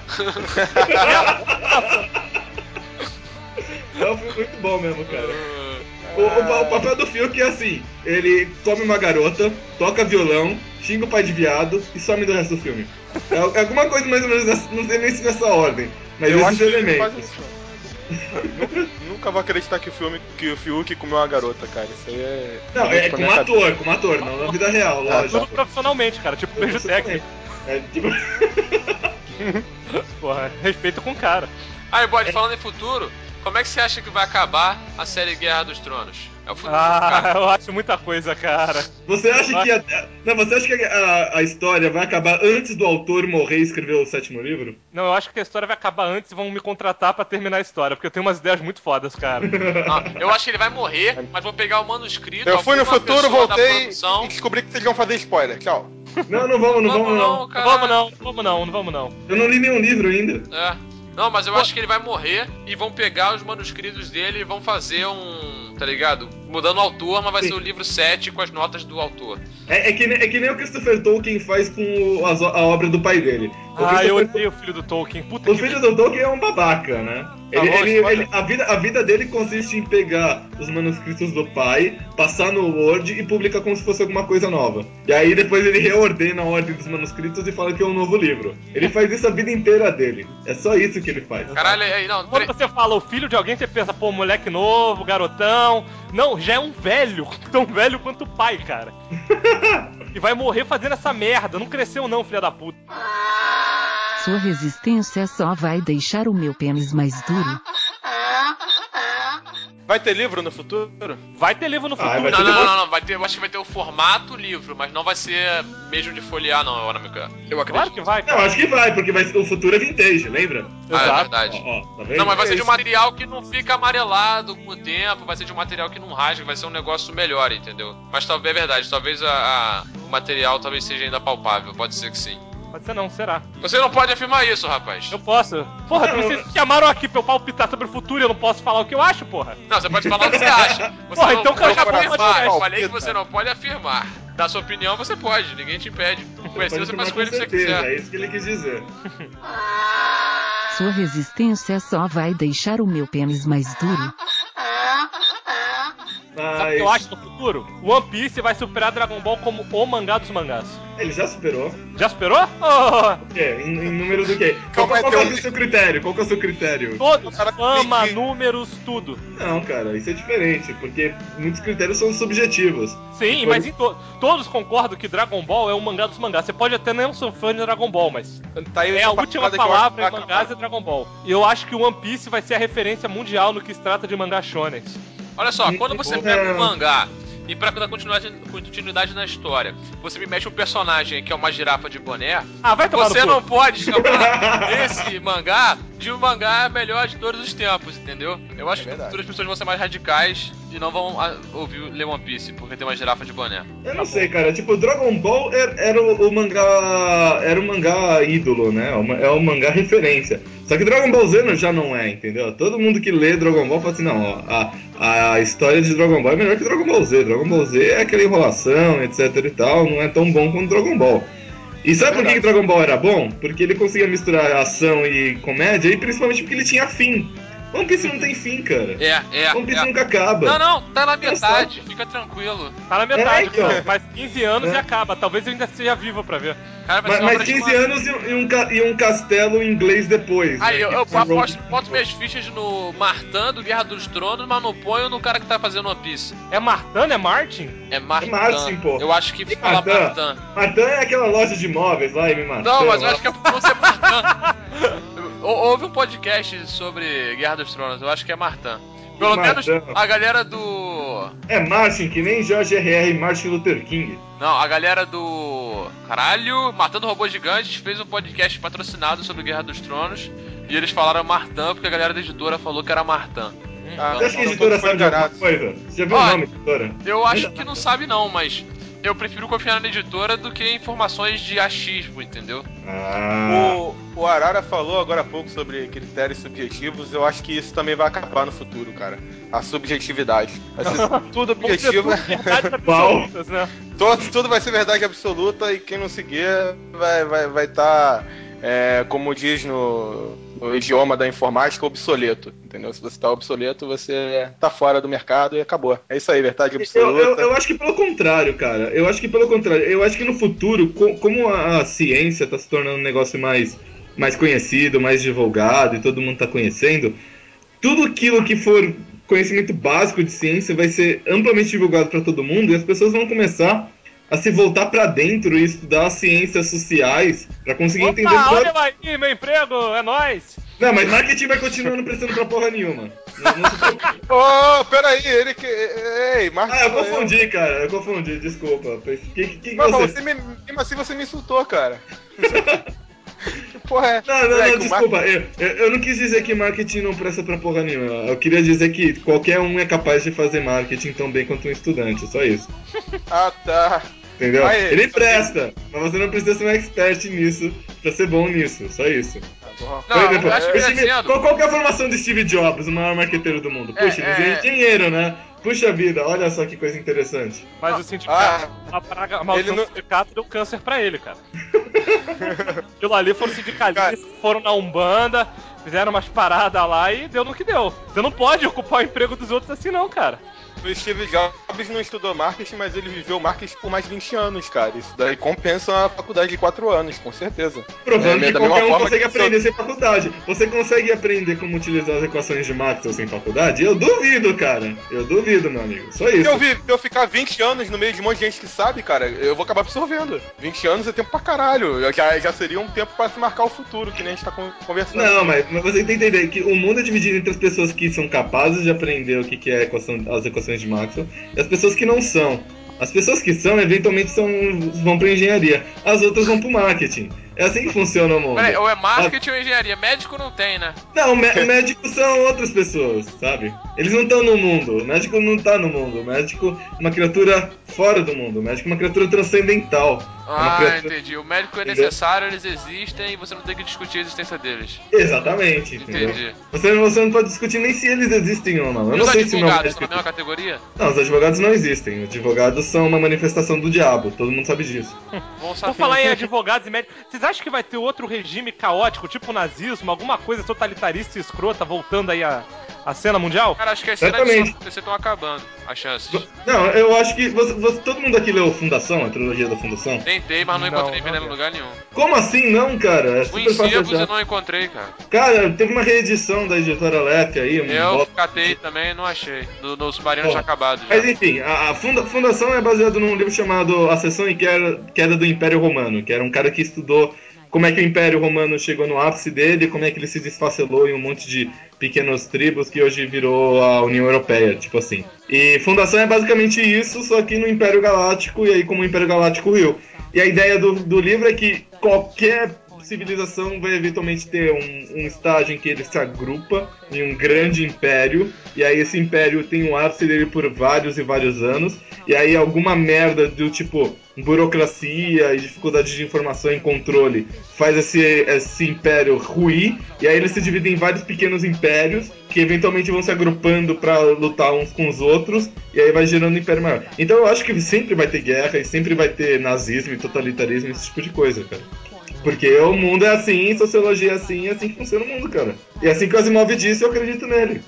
É um filme muito bom mesmo, cara. O papel do Fiuk é assim: ele come uma garota, toca violão, xinga o pai de viado e some do resto do filme. É alguma coisa mais ou menos nessa, não sei nem se nessa ordem, mas Eu esses acho que ele elementos. faz isso. Nunca vou acreditar que o Fiuk comeu uma garota, cara. Isso aí é. Não, é como ator, não na vida real, lógico. Tudo profissionalmente, cara, tipo beijo técnico. É tipo. Porra, respeito com o cara. Aí, Bode, falando em futuro, como é que você acha que vai acabar a série Guerra dos Tronos? É o futuro, cara. Eu acho muita coisa, cara. Você acha que a história vai acabar antes do autor morrer e escrever o 7º livro? Não, eu acho que a história vai acabar antes e vão me contratar pra terminar a história, porque eu tenho umas ideias muito fodas, cara. Não, eu acho que ele vai morrer, mas vou pegar o manuscrito. Eu fui no alguma futuro, pessoa da voltei produção. e descobri que vocês vão fazer spoiler. Tchau. Não vamos não. Cara. Não vamos não. Eu não li nenhum livro ainda. Não, mas eu acho que ele vai morrer e vão pegar os manuscritos dele e vão fazer tá ligado? Mudando o autor, mas vai ser o livro 7 com as notas do autor. É que nem o Christopher Tolkien faz com a obra do pai dele. Eu odeio o filho do Tolkien. Puta o filho do Tolkien é um babaca, né? A vida dele consiste em pegar os manuscritos do pai, passar no Word e publicar como se fosse alguma coisa nova. E aí depois ele reordena a ordem dos manuscritos e fala que é um novo livro. Ele faz isso a vida inteira dele. É só isso que ele faz. Caralho, não. Quando você fala o filho de alguém, você pensa, pô, moleque novo, garotão. Não, já é um velho, tão velho quanto o pai, cara. E vai morrer fazendo essa merda. Não cresceu não, filha da puta. Sua resistência só vai deixar o meu pênis mais duro. Vai ter livro no futuro? Vai ter livro no futuro. Não. Vai ter, eu acho que vai ter o formato livro, mas não vai ser mesmo de folhear, não, eu acredito. Claro que vai, cara. Não, acho que vai, porque o futuro é vintage, lembra? É verdade. Tá vendo? Não, mas vai ser de um material que não fica amarelado com o tempo, vai ser de um material que não rasga, vai ser um negócio melhor, entendeu? Mas talvez é verdade, talvez o material talvez seja ainda palpável, pode ser que sim. Pode ser não, será? Você não pode afirmar isso, rapaz. Eu posso. Porra, vocês me chamaram aqui pra eu palpitar sobre o futuro e eu não posso falar o que eu acho, porra? Não, você pode falar o que você acha. Você porra, não então pode acabou afirmar. Eu o falei que você não pode afirmar. Da sua opinião, você pode, ninguém te impede. Conhecer você faz com ele que você quiser. É isso que ele quis dizer. Sua resistência só vai deixar o meu pênis mais duro. Sabe o que eu acho no futuro? One Piece vai superar Dragon Ball como o mangá dos mangás. Ele já superou. Já superou? Oh! O quê? Em número do quê? Qual é o seu critério? Qual que é o seu critério? Todos, fama, números, tudo. Não, cara, isso é diferente, porque muitos critérios são subjetivos. Sim, mas todos concordam que Dragon Ball é o mangá dos mangás. Você pode até não ser fã de Dragon Ball, mas tá aí a última palavra em mangás é Dragon Ball. E eu acho que o One Piece vai ser a referência mundial no que se trata de mangá shonen. Olha só, quando você pega um mangá e pra dar continuidade na história, você me mexe um personagem que é uma girafa de boné, você não pode chamar esse mangá de um mangá melhor de todos os tempos, entendeu? Eu acho que futuras pessoas vão ser mais radicais e não vão ler One Piece porque tem uma girafa de boné. Eu não sei, cara. Tipo, Dragon Ball era o mangá. Era o mangá ídolo, né? É o mangá referência. Só que Dragon Ball Z já não é, entendeu? Todo mundo que lê Dragon Ball fala assim, não, ó, a história de Dragon Ball é melhor que Dragon Ball Z. Dragon Ball Z é aquela enrolação, etc e tal, não é tão bom quanto Dragon Ball. E sabe por que Dragon Ball era bom? Porque ele conseguia misturar ação e comédia, e principalmente porque ele tinha fim. One Piece não tem fim, cara. One Piece nunca acaba. Não, tá na metade, fica tranquilo. Tá na metade, então. Mais 15 anos e acaba. Talvez eu ainda seja vivo pra ver. Cara, mais 15 anos e um castelo inglês depois. Aí, né? eu boto minhas fichas no Martin do Guerra dos Tronos, mas não ponho no cara que tá fazendo One Piece. É Martin? É Martin? É Martin. Pô. Eu acho que fala Martin. Martin é aquela loja de imóveis lá em Martin. Não, mas eu acho que é por não ser Martin. Houve um podcast sobre Guerra dos Tronos, eu acho que é Martin. Pelo menos a galera do... É Martin, que nem George R.R. Martin Luther King. Não, a galera do... Caralho, Matando Robôs Gigantes fez um podcast patrocinado sobre Guerra dos Tronos. E eles falaram Martin porque a galera da editora falou que era Martin. Você acha que a editora sabe de alguma coisa? Você já viu o nome da editora? Eu acho que não sabe não, mas eu prefiro confiar na editora do que informações de achismo, entendeu? O Arara falou agora há pouco sobre critérios subjetivos. Eu acho que isso também vai acabar no futuro, cara. A subjetividade. Vai ser tudo objetivo. Absolutas, né? Tudo vai ser verdade absoluta e quem não seguir vai estar, como diz no idioma da informática, obsoleto. Entendeu? Se você tá obsoleto, você tá fora do mercado e acabou. É isso aí, verdade absoluta. Eu acho que pelo contrário, cara. Eu acho que no futuro, como a ciência tá se tornando um negócio mais conhecido, mais divulgado e todo mundo tá conhecendo, tudo aquilo que for conhecimento básico de ciência vai ser amplamente divulgado para todo mundo e as pessoas vão começar a se voltar para dentro e estudar as ciências sociais para conseguir entender... Olha aí, meu emprego, é nóis! Não, mas marketing vai continuar não prestando pra porra nenhuma. Não peraí, ele que... Ei, marketing... eu confundi, cara, eu confundi, desculpa. Mas você mesmo assim você me insultou, cara. Que porra é? Não, desculpa. Eu não quis dizer que marketing não presta pra porra nenhuma. Eu queria dizer que qualquer um é capaz de fazer marketing tão bem quanto um estudante, só isso. Ah, tá. Entendeu? Ele presta, mas você não precisa ser um expert nisso pra ser bom nisso, só isso. Não, eu acho que qual que é a formação de Steve Jobs, o maior marqueteiro do mundo? Puxa, ele é engenheiro, né? Puxa vida, olha só que coisa interessante. Mas o sindicato, a praga, a maldição do sindicato deu câncer pra ele, cara. Aquilo ali foram sindicalistas, foram na Umbanda, fizeram umas paradas lá e deu no que deu. Você não pode ocupar o emprego dos outros assim não, cara. O Steve Jobs não estudou marketing, mas ele viveu marketing por mais de 20 anos, cara. Isso daí compensa a faculdade de 4 anos, com certeza. Provando que qualquer um consegue aprender sem faculdade. Você consegue aprender como utilizar as equações de Maxwell sem faculdade? Eu duvido, cara. Eu duvido, meu amigo. Só isso. Se eu ficar 20 anos no meio de um monte de gente que sabe, cara, eu vou acabar absorvendo. 20 anos é tempo pra caralho. Já seria um tempo pra se marcar o futuro, que nem a gente tá conversando. Não, mas você tem que entender que o mundo é dividido entre as pessoas que são capazes de aprender o que é as equações de Maxwell e as pessoas que não são. As pessoas que são, eventualmente, vão pra engenharia. As outras vão pro marketing. É assim que funciona o mundo. Peraí, ou é marketing ou engenharia. Médico não tem, né? Não, médicos são outras pessoas, sabe? Eles não estão no mundo. O médico não tá no mundo. O médico é uma criatura fora do mundo. O médico é uma criatura transcendental. Entendi. O médico é necessário, eles existem e você não tem que discutir a existência deles. Exatamente. Entendi. Você não pode discutir nem se eles existem ou não. Eu não sei se não. Os advogados são na mesma categoria? Não, os advogados não existem. Os advogados são uma manifestação do diabo. Todo mundo sabe disso. Por falar em advogados e médicos, vocês acham que vai ter outro regime caótico, tipo nazismo, alguma coisa totalitarista e escrota voltando aí à cena mundial? Cara, acho que as cenas de acontecer estão acabando, as chances. Não, eu acho que... todo mundo aqui leu Fundação, a trilogia da Fundação? Tentei, mas não encontrei em lugar nenhum. Como assim não, cara? É super fácil achar. Eu não encontrei, cara. Cara, teve uma reedição da editora Lef aí. Eu catei também, não achei. No Submarino tinha acabado. Mas enfim, a Fundação é baseada num livro chamado Ascensão e Queda do Império Romano, que era um cara que estudou como é que o Império Romano chegou no ápice dele, como é que ele se desfacelou em um monte de pequenas tribos que hoje virou a União Europeia, tipo assim. E Fundação é basicamente isso, só que no Império Galáctico, e aí como o Império Galáctico ruiu. E a ideia do livro é que qualquer civilização vai eventualmente ter um estágio em que ele se agrupa em um grande império, e aí esse império tem um ápice dele por vários e vários anos, e aí alguma merda do tipo burocracia e dificuldade de informação e controle faz esse império ruir, e aí ele se divide em vários pequenos impérios que eventualmente vão se agrupando pra lutar uns com os outros, e aí vai gerando um império maior. Então eu acho que sempre vai ter guerra, e sempre vai ter nazismo e totalitarismo, esse tipo de coisa, cara. Porque o mundo é assim, sociologia é assim que funciona o mundo, cara. E assim que o Asimov disse, eu acredito nele.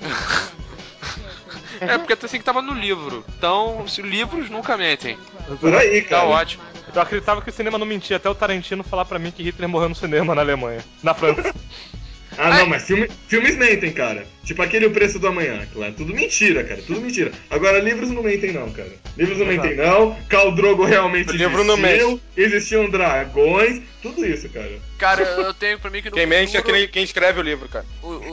É, porque assim que tava no livro. Então, livros nunca mentem. Por aí, cara. Tá ótimo. Eu acreditava que o cinema não mentia, até o Tarantino falar pra mim que Hitler morreu no cinema na Alemanha, na França. Não, mas filmes mentem, cara. Tipo aquele O Preço do Amanhã, claro. Tudo mentira, cara. Tudo mentira. Agora, livros não mentem, não, cara. Livros não mentem, não. Khal Drogo realmente existiu. Existiam dragões. Tudo isso, cara. Cara, eu tenho pra mim que no Quem mente é quem escreve o livro, cara.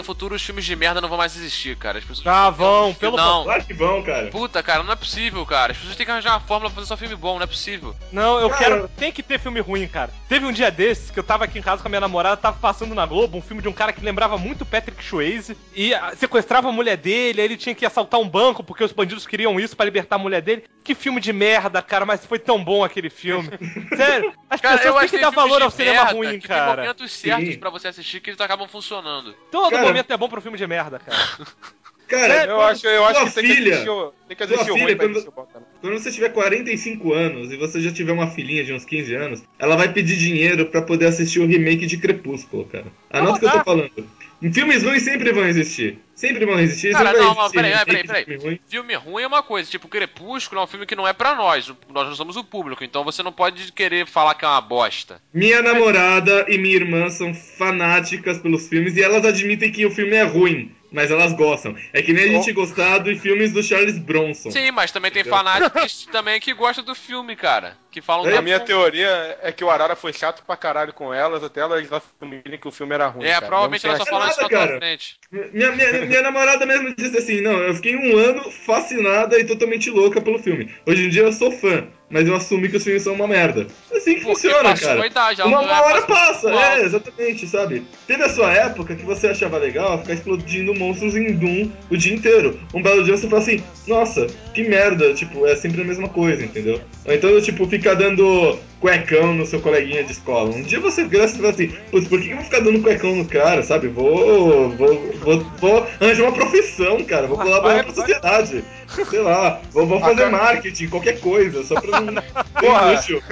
futuro os filmes de merda não vão mais existir, cara. As pessoas vão, pelo não. Claro que vão, cara. Puta, cara, não é possível, cara. As pessoas têm que arranjar uma fórmula pra fazer só filme bom, não é possível. Não, eu Cara, quero. Tem que ter filme ruim, cara. Teve um dia desses que eu tava aqui em casa com a minha namorada, tava passando na Globo um filme de um cara que lembrava muito Patrick Swayze e sequestrava a mulher dele, aí ele tinha que assaltar um banco porque os bandidos queriam isso pra libertar a mulher dele. Que filme de merda, cara, mas foi tão bom aquele filme. Sério, as Cara, pessoas têm que dar valor ao cinema ruim, que cara. tem momentos certos Sim. pra você assistir que eles acabam funcionando. Todo Cara, momento é bom pro filme de merda, cara. Cara, Eu acho que tem filha, que assistir o ruim pra assistir o bom também. quando você tiver 45 anos e você já tiver uma filhinha de uns 15 anos, ela vai pedir dinheiro pra poder assistir o remake de Crepúsculo, cara. Anota o que eu tô falando. Filmes ruins sempre vão existir. Sempre vão existir. Cara, sempre vai não, existir remake de peraí. filme ruim. Filme ruim é uma coisa, tipo, Crepúsculo é um filme que não é pra nós. Nós não somos o público, então você não pode querer falar que é uma bosta. Minha namorada e minha irmã são fanáticas pelos filmes e elas admitem que o filme é ruim, mas elas gostam. É que nem a gente gostar dos filmes do Charles Bronson. Sim, mas também tem fanáticos também que gostam do filme, cara. Que falam A minha teoria é que o Arara foi chato pra caralho com elas, até elas assumirem que o filme era ruim. É, cara. provavelmente ela só sem fala isso na nada, tua cara. frente. Minha namorada mesmo disse assim, não, eu fiquei um ano fascinada e totalmente louca pelo filme. Hoje em dia eu sou fã, mas eu assumi que os filmes são uma merda. É assim que Porque funciona, passou cara. a idade, ela Uma não é hora passou passa, igual. exatamente, sabe? Teve a sua época que você achava legal ficar explodindo monstros em Doom o dia inteiro. Um belo dia você fala assim, nossa, que merda, tipo, é sempre a mesma coisa, entendeu? Ou então, tipo, ficar dando cuecão no seu coleguinha de escola. Um dia você vira e fala assim, putz, por que eu vou ficar dando cuecão no cara, sabe? Vou arranjar uma profissão, cara. Vou colaborar pra sociedade. Sei lá, vou fazer marketing, qualquer coisa, só pra não Porra. ser inútil.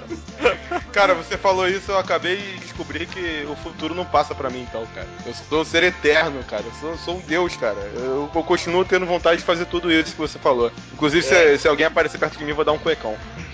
Cara, você falou isso, eu acabei de descobrir que o futuro não passa pra mim, então, cara. Eu sou um ser eterno, cara. Eu sou um deus, cara. Eu continuo tendo vontade de fazer tudo isso que você falou. Inclusive, se alguém aparecer perto de mim, eu vou dar um cuecão.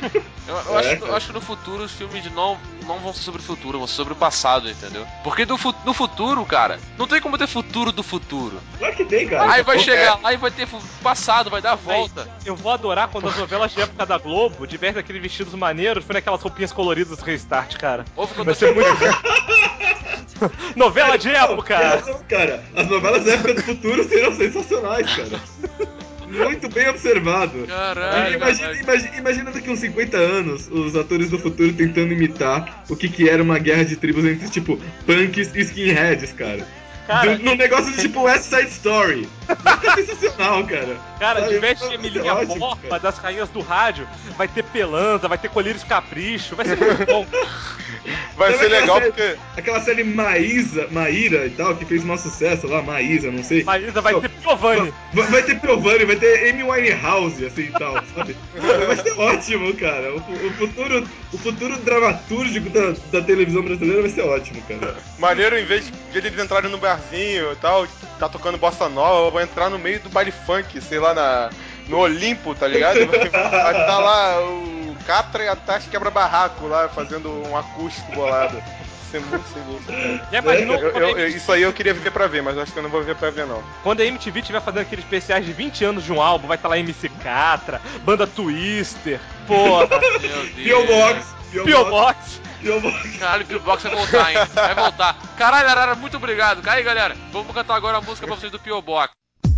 Eu acho que no futuro os filmes não vão ser sobre o futuro, vão ser sobre o passado, entendeu? Porque no futuro, cara, não tem como ter futuro do futuro. Claro que tem, cara. Aí vai chegar lá e vai ter passado, vai dar a volta. Eu vou adorar quando as novelas de época da Globo, de vez daqueles vestidos maneiros, foi naquelas roupinhas coloridas do Restart, cara. Vai ser muito bom. Novela de época! Cara, as novelas da época do futuro serão sensacionais, cara. Muito bem observado. Caralho, imagina daqui uns 50 anos os atores do futuro tentando imitar o que era uma guerra de tribos entre, tipo, punks e skinheads, cara. Num negócio de tipo West Side Story. É sensacional, cara. Cara, sabe? de vez de Emilinha Borba, das rainhas do rádio, vai ter Pelanza, vai ter Colírios Capricho, vai ser muito bom. Vai ser legal porque... Aquela série Maíra e tal, que fez um sucesso lá, Maísa, não sei. Maísa vai ter Piovani. Vai ter Piovani, vai ter Amy Winehouse, assim e tal, sabe? Vai ser ótimo, cara. O futuro dramatúrgico da televisão brasileira vai ser ótimo, cara. Maneiro, em vez de eles entrarem no barzinho e tal, tá tocando bossa nova, eu vou entrar no meio do baile funk, sei lá, no Olimpo, tá ligado? Vai estar lá o Catra e a Tati quebra-barraco lá, fazendo um acústico bolado. Isso é muito sinistro, cara. Já imaginou Isso aí eu queria viver pra ver, mas acho que eu não vou viver pra ver, não. Quando a MTV estiver fazendo aqueles especiais de 20 anos de um álbum, vai estar lá MC Catra, banda Twister, porra. Meu Deus. P.O.Box. Caralho, o P.O.Box vai voltar, hein? Vai voltar. Caralho, Arara, muito obrigado. Aí, galera, vamos cantar agora a música pra vocês do P.O.Box.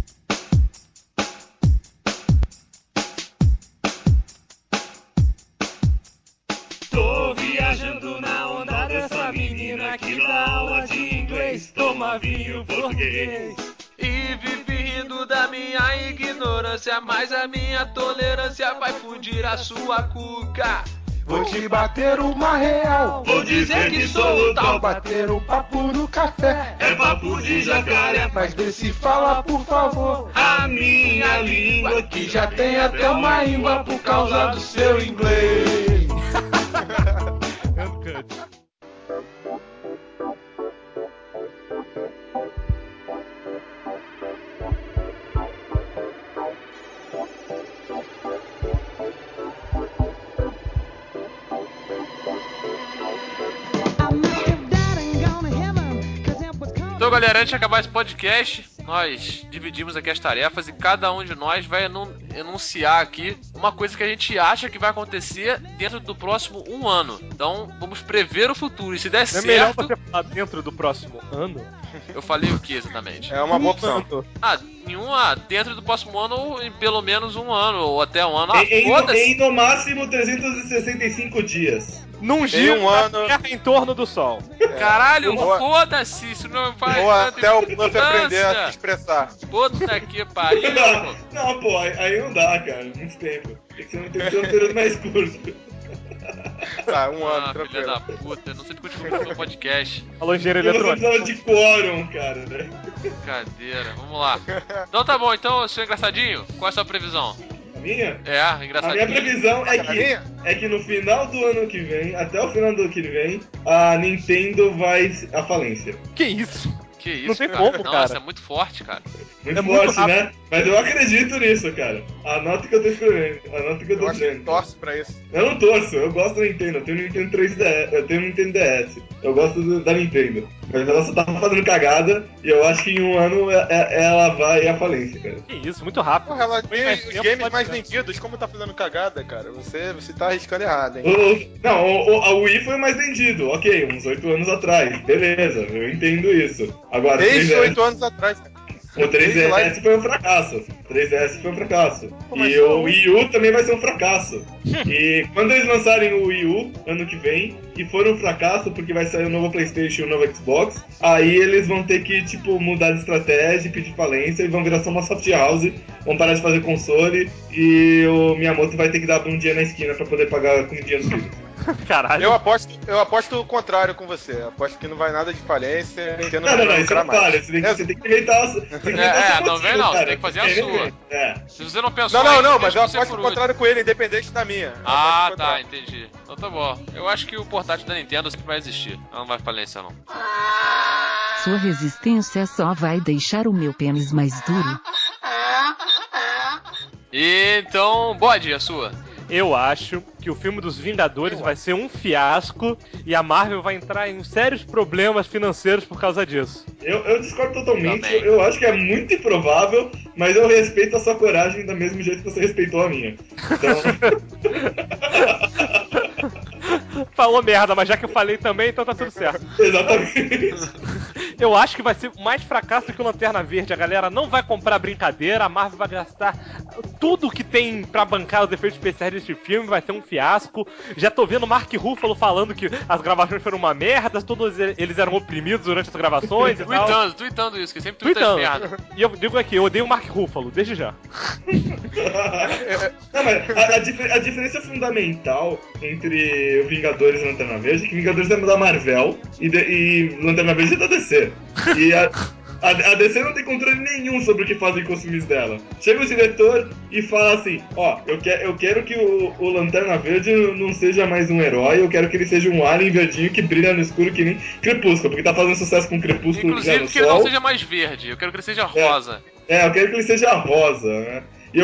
Tô viajando na onda dessa menina que dá aula de inglês, toma vinho português. E vive rindo da minha ignorância, mas a minha tolerância vai fundir a sua cuca. Vou te bater uma real, vou dizer que sou o tal, bater o papo no café, é papo de jacaré, mas vê se fala por favor a minha língua, que já tem até uma íngua por causa do seu inglês. Então, galera, antes de acabar esse podcast, nós dividimos aqui as tarefas e cada um de nós vai enunciar aqui uma coisa que a gente acha que vai acontecer dentro do próximo 1 ano. Então, vamos prever o futuro. E se der É melhor certo... você falar dentro do próximo ano? Eu falei o que exatamente? É uma boa opção. Dentro do próximo ano, ou em pelo menos 1 ano, ou até 1 ano. Em no máximo 365 dias. Num giro um ano... da Terra em torno do Sol. Caralho, foda-se, isso não faz... Ou até o Fluffy aprender a se expressar. Puta que pariu. Não, pô, aí não dá, cara. Muito tempo. Tem que ser um período mais curto. Tá, 1 ano, tranquilo. Filha da puta, não sei porque eu escuto no podcast. Falou engenheiro Você eletrônico. precisava de quórum, cara, né? Brincadeira, vamos lá. Então tá bom, então, seu engraçadinho, qual é a sua previsão? A minha? É, A engraçadinho. minha previsão é que no final do ano que vem, até o final do ano que vem, a Nintendo vai à falência. Que isso? Que isso, Não tem cara? como, Não, cara. isso é muito forte, cara. Muito É muito forte, rápido. né? Mas eu acredito nisso, cara. Anota o que eu tô escrevendo. Anota o que eu tô Eu acho que dizendo. torce pra isso. Eu não torço, eu gosto da Nintendo. Eu tenho um Nintendo 3DS, eu tenho um Nintendo DS. Eu gosto da Nintendo. Mas ela só tá fazendo cagada e eu acho que em 1 ano ela vai à falência, cara. Que isso, muito rápido. Porra, ela Foi tem mais os tempo, games pode mais ser. vendidos. Como tá fazendo cagada, cara? Você tá arriscando errado, hein? A Wii foi o mais vendido, ok, uns 8 anos atrás. Beleza, eu entendo isso. Agora, Desde 3DS 8 anos atrás. O 3DS foi um fracasso. Mas E só o Wii U também vai ser um fracasso. E quando eles lançarem o Wii U ano que vem, e for um fracasso porque vai sair um novo PlayStation e um novo Xbox, aí eles vão ter que, tipo, mudar de estratégia, pedir falência e vão virar só uma soft house, vão parar de fazer console e o Miyamoto vai ter que dar bundinha na esquina pra poder pagar a comidinha dos filhos. Caralho. Eu aposto o contrário com você. Eu aposto que não vai nada de falência. Nintendo Não, vai isso lucrar não mais. vale. Você tem que inventar a sua Não vem não, cara. você tem que fazer a sua. É. Se você não pensou Não, ainda, mas eu deixa você aposto por o contrário com ele, independente da minha. Eu Ah, aposto o tá, contrário. entendi. Então tá bom. Eu acho que o portátil da Nintendo sempre vai existir. Ela não vai falência, não. Sua resistência só vai deixar o meu pênis mais duro. E então, bode, a sua. Eu acho que o filme dos Vingadores vai ser um fiasco e a Marvel vai entrar em sérios problemas financeiros por causa disso. Eu discordo totalmente. Também. Eu acho que é muito improvável, mas eu respeito a sua coragem do mesmo jeito que você respeitou a minha. Então... Falou merda, mas já que eu falei também, então tá tudo certo. Exatamente. Eu acho que vai ser mais fracasso que o Lanterna Verde. A galera não vai comprar brincadeira, a Marvel vai gastar tudo que tem pra bancar os efeitos especiais desse filme, vai ser um fiasco. Já tô vendo o Mark Ruffalo falando que as gravações foram uma merda, todos eles eram oprimidos durante as gravações e tal. Tweetando isso, que sempre tuita Tweetando. merda. E eu digo aqui, eu odeio o Mark Ruffalo, desde já. Não, mas a diferença fundamental entre o Vingadores e o Lanterna Verde é que Vingadores é da Marvel e Lanterna Verde é da DC. E a DC não tem controle nenhum sobre o que fazem com os filmes dela. Chega o diretor e fala assim, ó, eu quero que o Lanterna Verde não seja mais um herói, eu quero que ele seja um alien verdinho que brilha no escuro que nem Crepúsculo, porque tá fazendo sucesso com Crepúsculo Inclusive no que ele sol. não seja mais verde, eu quero que ele seja rosa. Eu quero que ele seja rosa, né?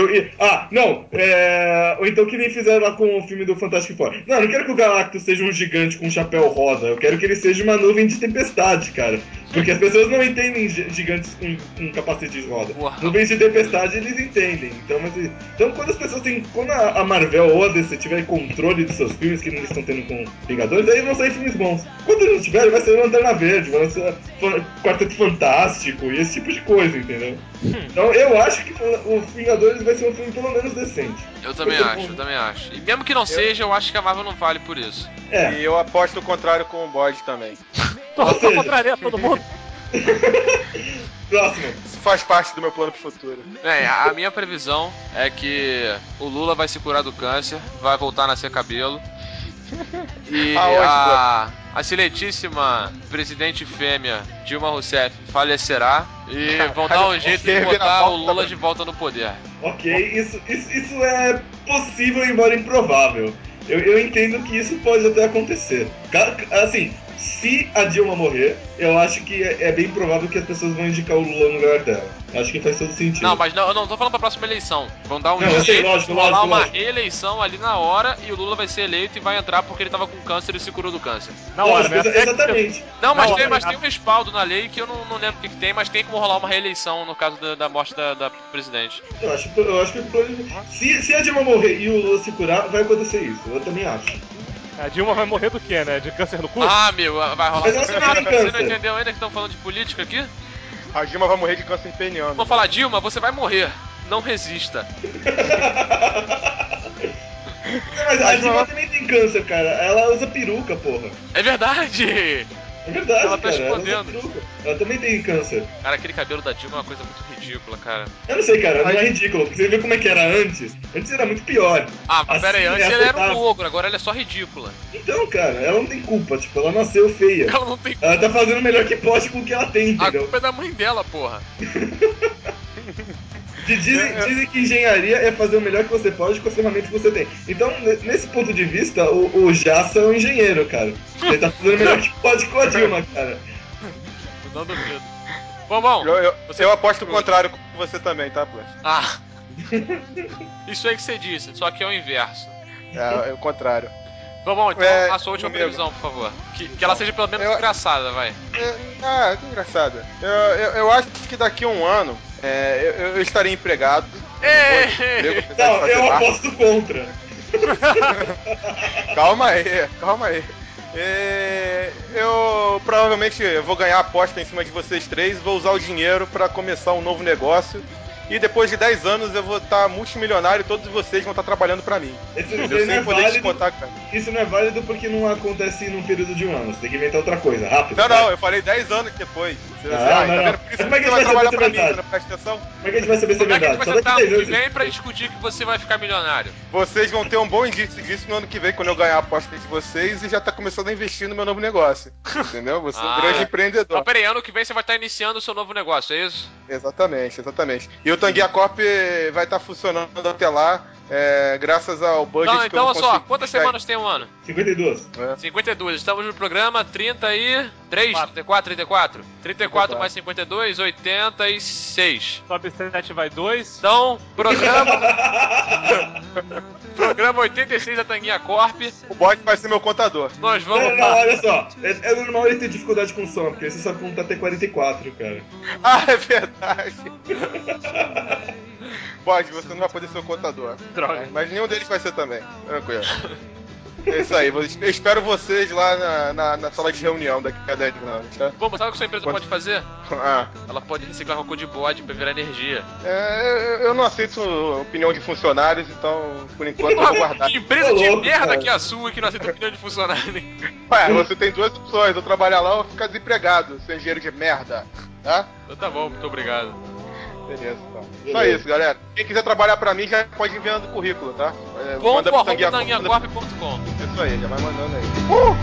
Ou então que nem fizeram lá com o filme do Fantastic Four. Não, eu não quero que o Galactus seja um gigante com um chapéu rosa. Eu quero que ele seja uma nuvem de tempestade, cara. Porque as pessoas não entendem gigantes com capacetes rosa. Uau. Nuvens de tempestade eles entendem. Então quando as pessoas têm... Quando a Marvel ou a DC tiver controle dos seus filmes, que eles estão tendo com Vingadores, aí vão sair filmes bons. Quando eles não tiverem, vai ser Lanterna Verde, vai ser Quarteto Fantástico e esse tipo de coisa, entendeu? Então eu acho que o Vingadores vai ser um filme pelo menos decente. Eu também acho. E mesmo que não seja, eu acho que a Marvel não vale por isso. É. E eu aposto o contrário com o bode também. Tô contraria todo mundo. Próximo. Isso faz parte do meu plano pro futuro. Bem, a minha previsão é que o Lula vai se curar do câncer, vai voltar a nascer cabelo. E a excelentíssima presidente fêmea Dilma Rousseff falecerá e vão dar um jeito de botar o Lula de volta no poder. Ok, isso é possível, embora improvável. Eu entendo que isso pode até acontecer. Assim, se a Dilma morrer, eu acho que é bem provável que as pessoas vão indicar o Lula no lugar dela. Acho que faz todo sentido. Não, mas eu não tô falando pra próxima eleição. Vão dar um Não, eu sei, jeito lógico, de rolar lógico, uma lógico. reeleição ali na hora e o Lula vai ser eleito e vai entrar porque ele tava com câncer e se curou do câncer. Na hora, Lógico, né? exatamente. Não, mas, Não, tem, olha, mas tem um respaldo na lei que eu não lembro o que tem, mas tem como rolar uma reeleição no caso da morte da presidente. Eu acho que se a Dilma morrer e o Lula se curar, vai acontecer isso. Eu também acho. A Dilma vai morrer do quê, né? De câncer no cu? Ah, meu, vai rolar. Mas ela também tem Você não câncer. entendeu ainda que estão falando de política aqui? A Dilma vai morrer de câncer peniano. Vamos falar, Dilma, você vai morrer. Não resista. Mas a Dilma também tem câncer, cara. Ela usa peruca, porra. É verdade! É verdade, Ela tá cara. Ela usa escondendo. peruca. Ela também tem câncer. Cara, aquele cabelo da Dilma é uma coisa muito ridícula, cara. Eu não sei, cara. Não é ridículo. Porque você viu como é que era antes? Antes era muito pior. Ah, mas pera aí, Assim, antes ela era um aceitável. ogro, agora ela é só ridícula. Então, cara, ela não tem culpa. Tipo, ela nasceu feia. Ela não tem. Ela tá fazendo o melhor que pode com o que ela tem, A entendeu? culpa é da mãe dela, porra. Dizem que engenharia é fazer o melhor que você pode com as ferramentas que você tem. Então, nesse ponto de vista, o Jassa é um engenheiro, cara. Ele tá fazendo o melhor que pode com a Dilma, cara. Não duvido. Bom, Eu aposto o contrário com você também, tá, Plus? Ah. Isso aí que você disse, só que é o inverso. É o contrário. Bom, então a sua última amigo. previsão, por favor. Que ela seja pelo menos engraçada, vai. Que engraçada. Eu acho que daqui a um ano eu estaria empregado. Não, eu aposto contra. Calma aí. Eu provavelmente vou ganhar a aposta em cima de vocês três, vou usar o dinheiro pra começar um novo negócio. E depois de 10 anos eu vou estar multimilionário e todos vocês vão estar trabalhando pra mim. Isso Eu não é sem poder válido. descontar, cara. Isso não é válido porque não acontece num período de um ano. Você tem que inventar outra coisa, rápido. Não, eu falei 10 anos depois. Não. Tá vendo? Por isso Como é que você a gente vai trabalhar saber pra se é mim, verdade? você não presta atenção? Como é que a gente vai saber se é Como é que a verdade? gente vai Só daqui sentar 10 ano que anos. vem pra discutir que você vai ficar milionário? Vocês vão ter um bom indício disso no ano que vem, quando eu ganhar a aposta de vocês e já tá começando a investir no meu novo negócio. Entendeu? Você é um grande empreendedor. Não, peraí, ano que vem você vai estar iniciando o seu novo negócio, é isso? Exatamente. E o Tanguia Corp vai estar funcionando até lá, graças ao budget Não, que eu então não olha só, consegui quantas ficar- semanas tem um ano? 52. 52, estamos no programa 33, 34? 34 mais 52, 86. Sobe 7 vai 2. Então, programa 86 da Tanguinha Corp. O bot vai ser meu contador. Nós vamos. Não, olha só. É normal ele ter dificuldade com som, porque você sabe contar até 44, cara. Ah, é verdade. Bot, você não vai poder ser o contador. Droga. Mas nenhum deles vai ser também. Tranquilo. É isso aí. Eu espero vocês lá na sala de reunião daqui a 10 anos, tá? Bom, sabe o que sua empresa pode fazer? Ah. Ela pode reciclar cocô de bode pra virar energia. Eu não aceito opinião de funcionários, então, por enquanto, eu vou guardar. Que empresa de louco, merda cara. que é a sua que não aceita opinião de funcionário? Ué, você tem duas opções, ou trabalhar lá ou ficar desempregado, seu engenheiro de merda, tá? Então tá bom, muito obrigado. Beleza, então. Só isso, galera. Quem quiser trabalhar pra mim já pode enviando o currículo, tá? Pombo pro arroba Tanguia Corp. tanguiacorp.com. Isso aí, já vai mandando aí.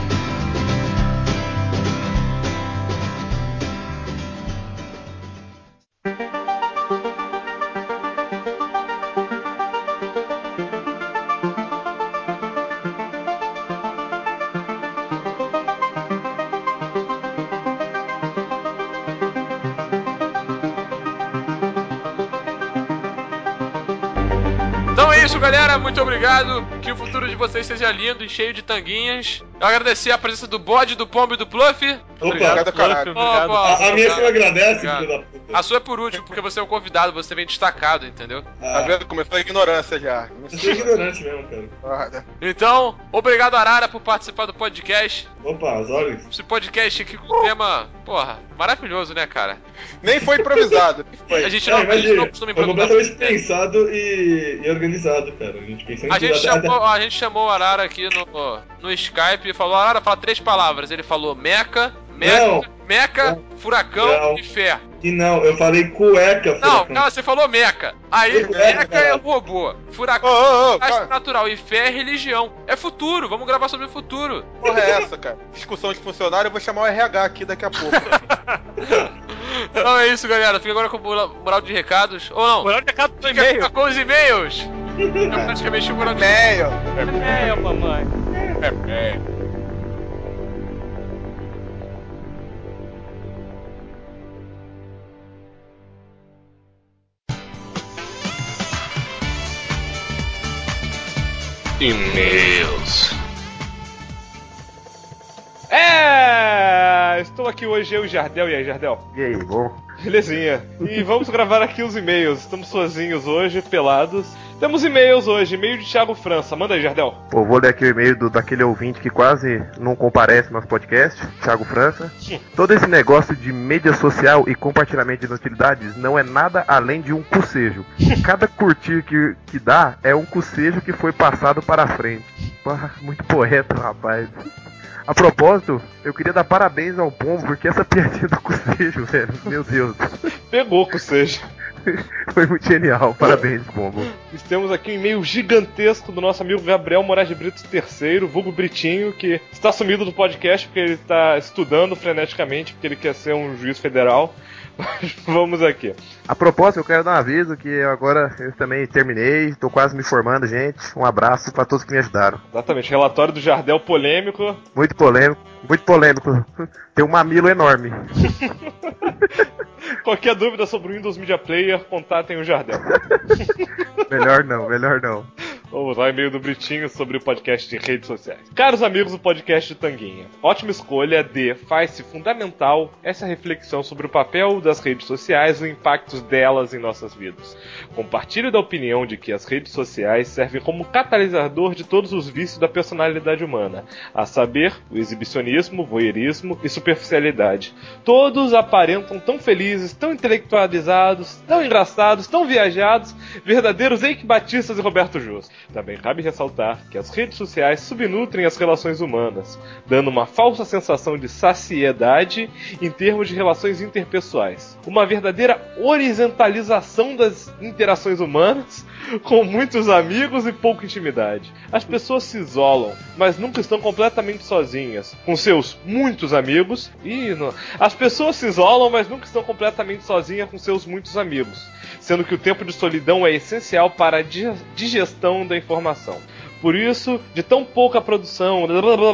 Então é isso, galera. Muito obrigado. Que o futuro de vocês seja lindo e cheio de tanguinhas. Eu agradecer a presença do bode, do pombo e do Pluff. Obrigado, caralho. Obrigado. A minha você agradece, Obrigado. filho da puta. A sua é por último, porque você é o convidado, você vem destacado, entendeu? Tá vendo? Começou a ignorância já. Eu sou ignorante mesmo, cara. Guarda. Então, obrigado, Arara, por participar do podcast. Opa, as olhos. Esse podcast aqui com tema, porra, maravilhoso, né, cara? Nem foi improvisado. A gente não Imagina, costuma foi completamente improvisar. pensado e organizado, cara. A gente pensou em tudo. A gente chamou o Arara aqui no Skype e falou: Arara, fala 3 palavras. Ele falou meca, furacão Não. e fé. E não, eu falei cueca, Não, furacão. cara, você falou meca. Aí, meca é robô. Furacão é cara. natural. E fé é religião. É futuro, vamos gravar sobre o futuro. Porra é essa, cara? Discussão de funcionário, eu vou chamar o RH aqui daqui a pouco. Então é isso, galera. Fica agora com o moral de recados. Ou não? Moral de recado do Fica e-mail. com os e-mails. Eu praticamente o moral de E-mail. É, mamãe. E-mails. Estou aqui hoje, eu e Jardel. E aí, Jardel? E aí, bom? Belezinha. E vamos gravar aqui os e-mails. Estamos sozinhos hoje, pelados. Temos e-mails hoje, e-mail de Thiago França. Manda aí, Jardel. Pô, vou ler aqui o e-mail daquele ouvinte que quase não comparece no nosso podcast, Thiago França. Todo esse negócio de mídia social e compartilhamento de inutilidades não é nada além de um cucejo. Cada curtir que dá é um cucejo que foi passado para a frente. Pô, muito poeta, rapaz. A propósito, eu queria dar parabéns ao Pombo, porque essa piadinha do cucejo, velho, meu Deus. Pegou o cucejo. Foi muito genial, parabéns, Pombo. Temos aqui um e-mail gigantesco do nosso amigo Gabriel Moraes de Brito III, vulgo Britinho, que está sumido do podcast porque ele está estudando freneticamente, porque ele quer ser um juiz federal. Mas vamos aqui. A propósito, eu quero dar um aviso que agora eu também terminei, estou quase me formando, gente. Um abraço para todos que me ajudaram. Exatamente, relatório do Jardel polêmico. Muito polêmico, muito polêmico. Tem um mamilo enorme. Qualquer dúvida sobre o Windows Media Player, contatem o Jardel. Melhor não, melhor não. Vamos lá, e-mail do Britinho sobre o podcast de redes sociais. Caros amigos do podcast de Tanguinha, ótima escolha de faz-se fundamental essa reflexão sobre o papel das redes sociais e o impacto delas em nossas vidas. Compartilho da opinião de que as redes sociais servem como catalisador de todos os vícios da personalidade humana, a saber, o exibicionismo, voyeurismo e superficialidade. Todos aparentam tão felizes, tão intelectualizados, tão engraçados, tão viajados, verdadeiros Eike Batistas e Roberto Justo. Também cabe ressaltar que as redes sociais subnutrem as relações humanas, dando uma falsa sensação de saciedade em termos de relações interpessoais. Uma verdadeira horizontalização das interações humanas, com muitos amigos e pouca intimidade. As pessoas se isolam, mas nunca estão completamente sozinhas, com seus muitos amigos. As pessoas se isolam, mas nunca estão completamente sozinhas com seus muitos amigos, sendo que o tempo de solidão é essencial para a digestão da informação. Por isso, de tão pouca produção...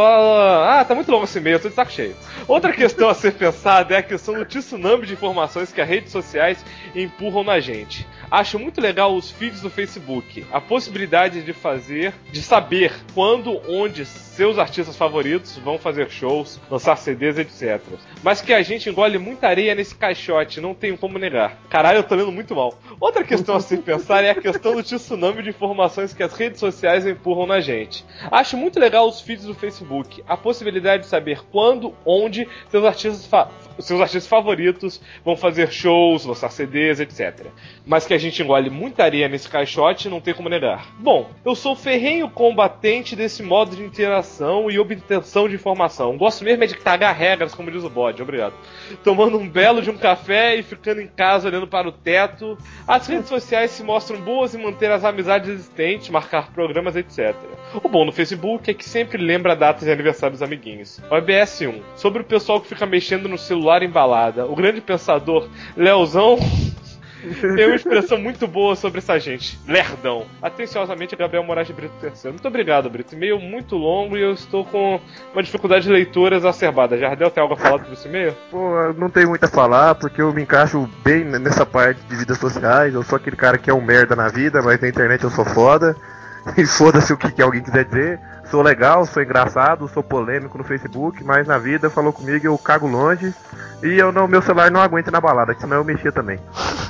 tá muito longo esse e-mail, eu tô de saco cheio. Outra questão a ser pensada é a questão do tsunami de informações que as redes sociais empurram na gente. Acho muito legal os feeds do Facebook, a possibilidade de saber quando, onde seus artistas favoritos vão fazer shows, lançar CDs, etc. Mas que a gente engole muita areia nesse caixote, não tenho como negar. Caralho, eu tô lendo muito mal. Outra questão a se pensar é a questão do tsunami de informações que as redes sociais empurram na gente. Acho muito legal os feeds do Facebook, a possibilidade de saber quando, onde seus artistas favoritos vão fazer shows, lançar CDs, etc. Mas que a gente engole muita areia nesse caixote, não tem como negar. Bom, eu sou ferrenho combatente desse modo de interação e obtenção de informação. Gosto mesmo é de cagar regras, como diz o bode, obrigado. Tomando um belo de um café e ficando em casa olhando para o teto. As redes sociais se mostram boas em manter as amizades existentes, marcar programas, etc. O bom no Facebook é que sempre lembra datas de aniversário dos amiguinhos. OBS 1. Sobre o pessoal que fica mexendo no celular em balada. O grande pensador Leozão tem uma expressão muito boa sobre essa gente. Lerdão. Atenciosamente, Gabriel Moraes de Brito III. Muito obrigado, Brito. E-mail muito longo e eu estou com uma dificuldade de leitura exacerbada. Jardel, tem algo a falar sobre esse e-mail? Pô, não tenho muito a falar, porque eu me encaixo bem nessa parte de vidas sociais. Eu sou aquele cara que é um merda na vida, mas na internet eu sou foda. E foda-se o que alguém quiser dizer. Sou legal, sou engraçado, sou polêmico no Facebook, mas na vida falou comigo, eu cago longe. E meu celular não aguenta na balada, que senão eu mexia também.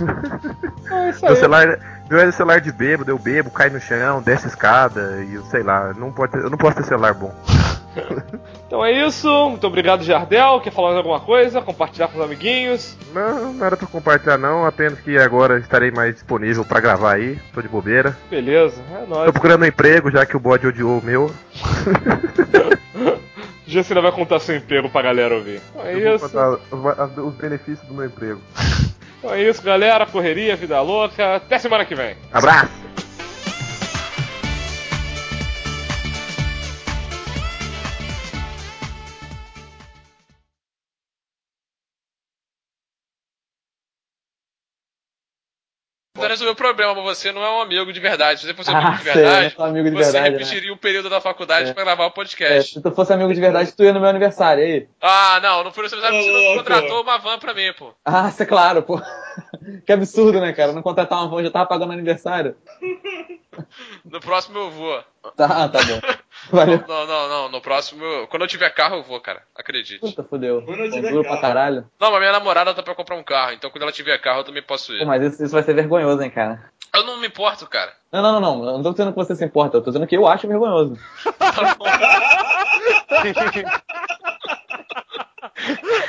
Meu celular não é celular de bêbado, eu bebo, cai no chão, desce escada e sei lá, eu não posso ter celular bom. Então é isso, muito obrigado, Jardel. Quer falar alguma coisa? Compartilhar com os amiguinhos? Não era pra compartilhar não, apenas que agora estarei mais disponível pra gravar aí, tô de bobeira. Beleza, é nóis. Tô procurando um emprego, já que o bode odiou o meu. Já você ainda vai contar seu emprego pra galera ouvir. Então é eu isso. Vou contar os benefícios do meu emprego. Então é isso, galera. Correria, vida louca. Até semana que vem. Abraço! Não resolveu o problema, mas você não é um amigo de verdade. Se você fosse amigo de verdade, amigo de você verdade, repetiria o período da faculdade pra gravar o podcast. Se tu fosse amigo de verdade, tu ia no meu aniversário, aí. Ah, não foi no seu aniversário, você não contratou uma van pra mim, pô. Ah, isso é claro, pô. Que absurdo, né, cara? Não contratar uma van, já tava pagando aniversário. Não No próximo eu vou. Tá bom. Valeu. Não. No próximo, quando eu tiver carro, eu vou, cara. Acredite. Puta, fodeu. Quando eu tiver Duro carro. pra caralho. Não, mas minha namorada tá pra comprar um carro, então quando ela tiver carro eu também posso ir. Pô, mas isso vai ser vergonhoso, hein, cara. Eu não me importo, cara. Não. Eu não tô dizendo que você se importa. Eu tô dizendo que eu acho vergonhoso.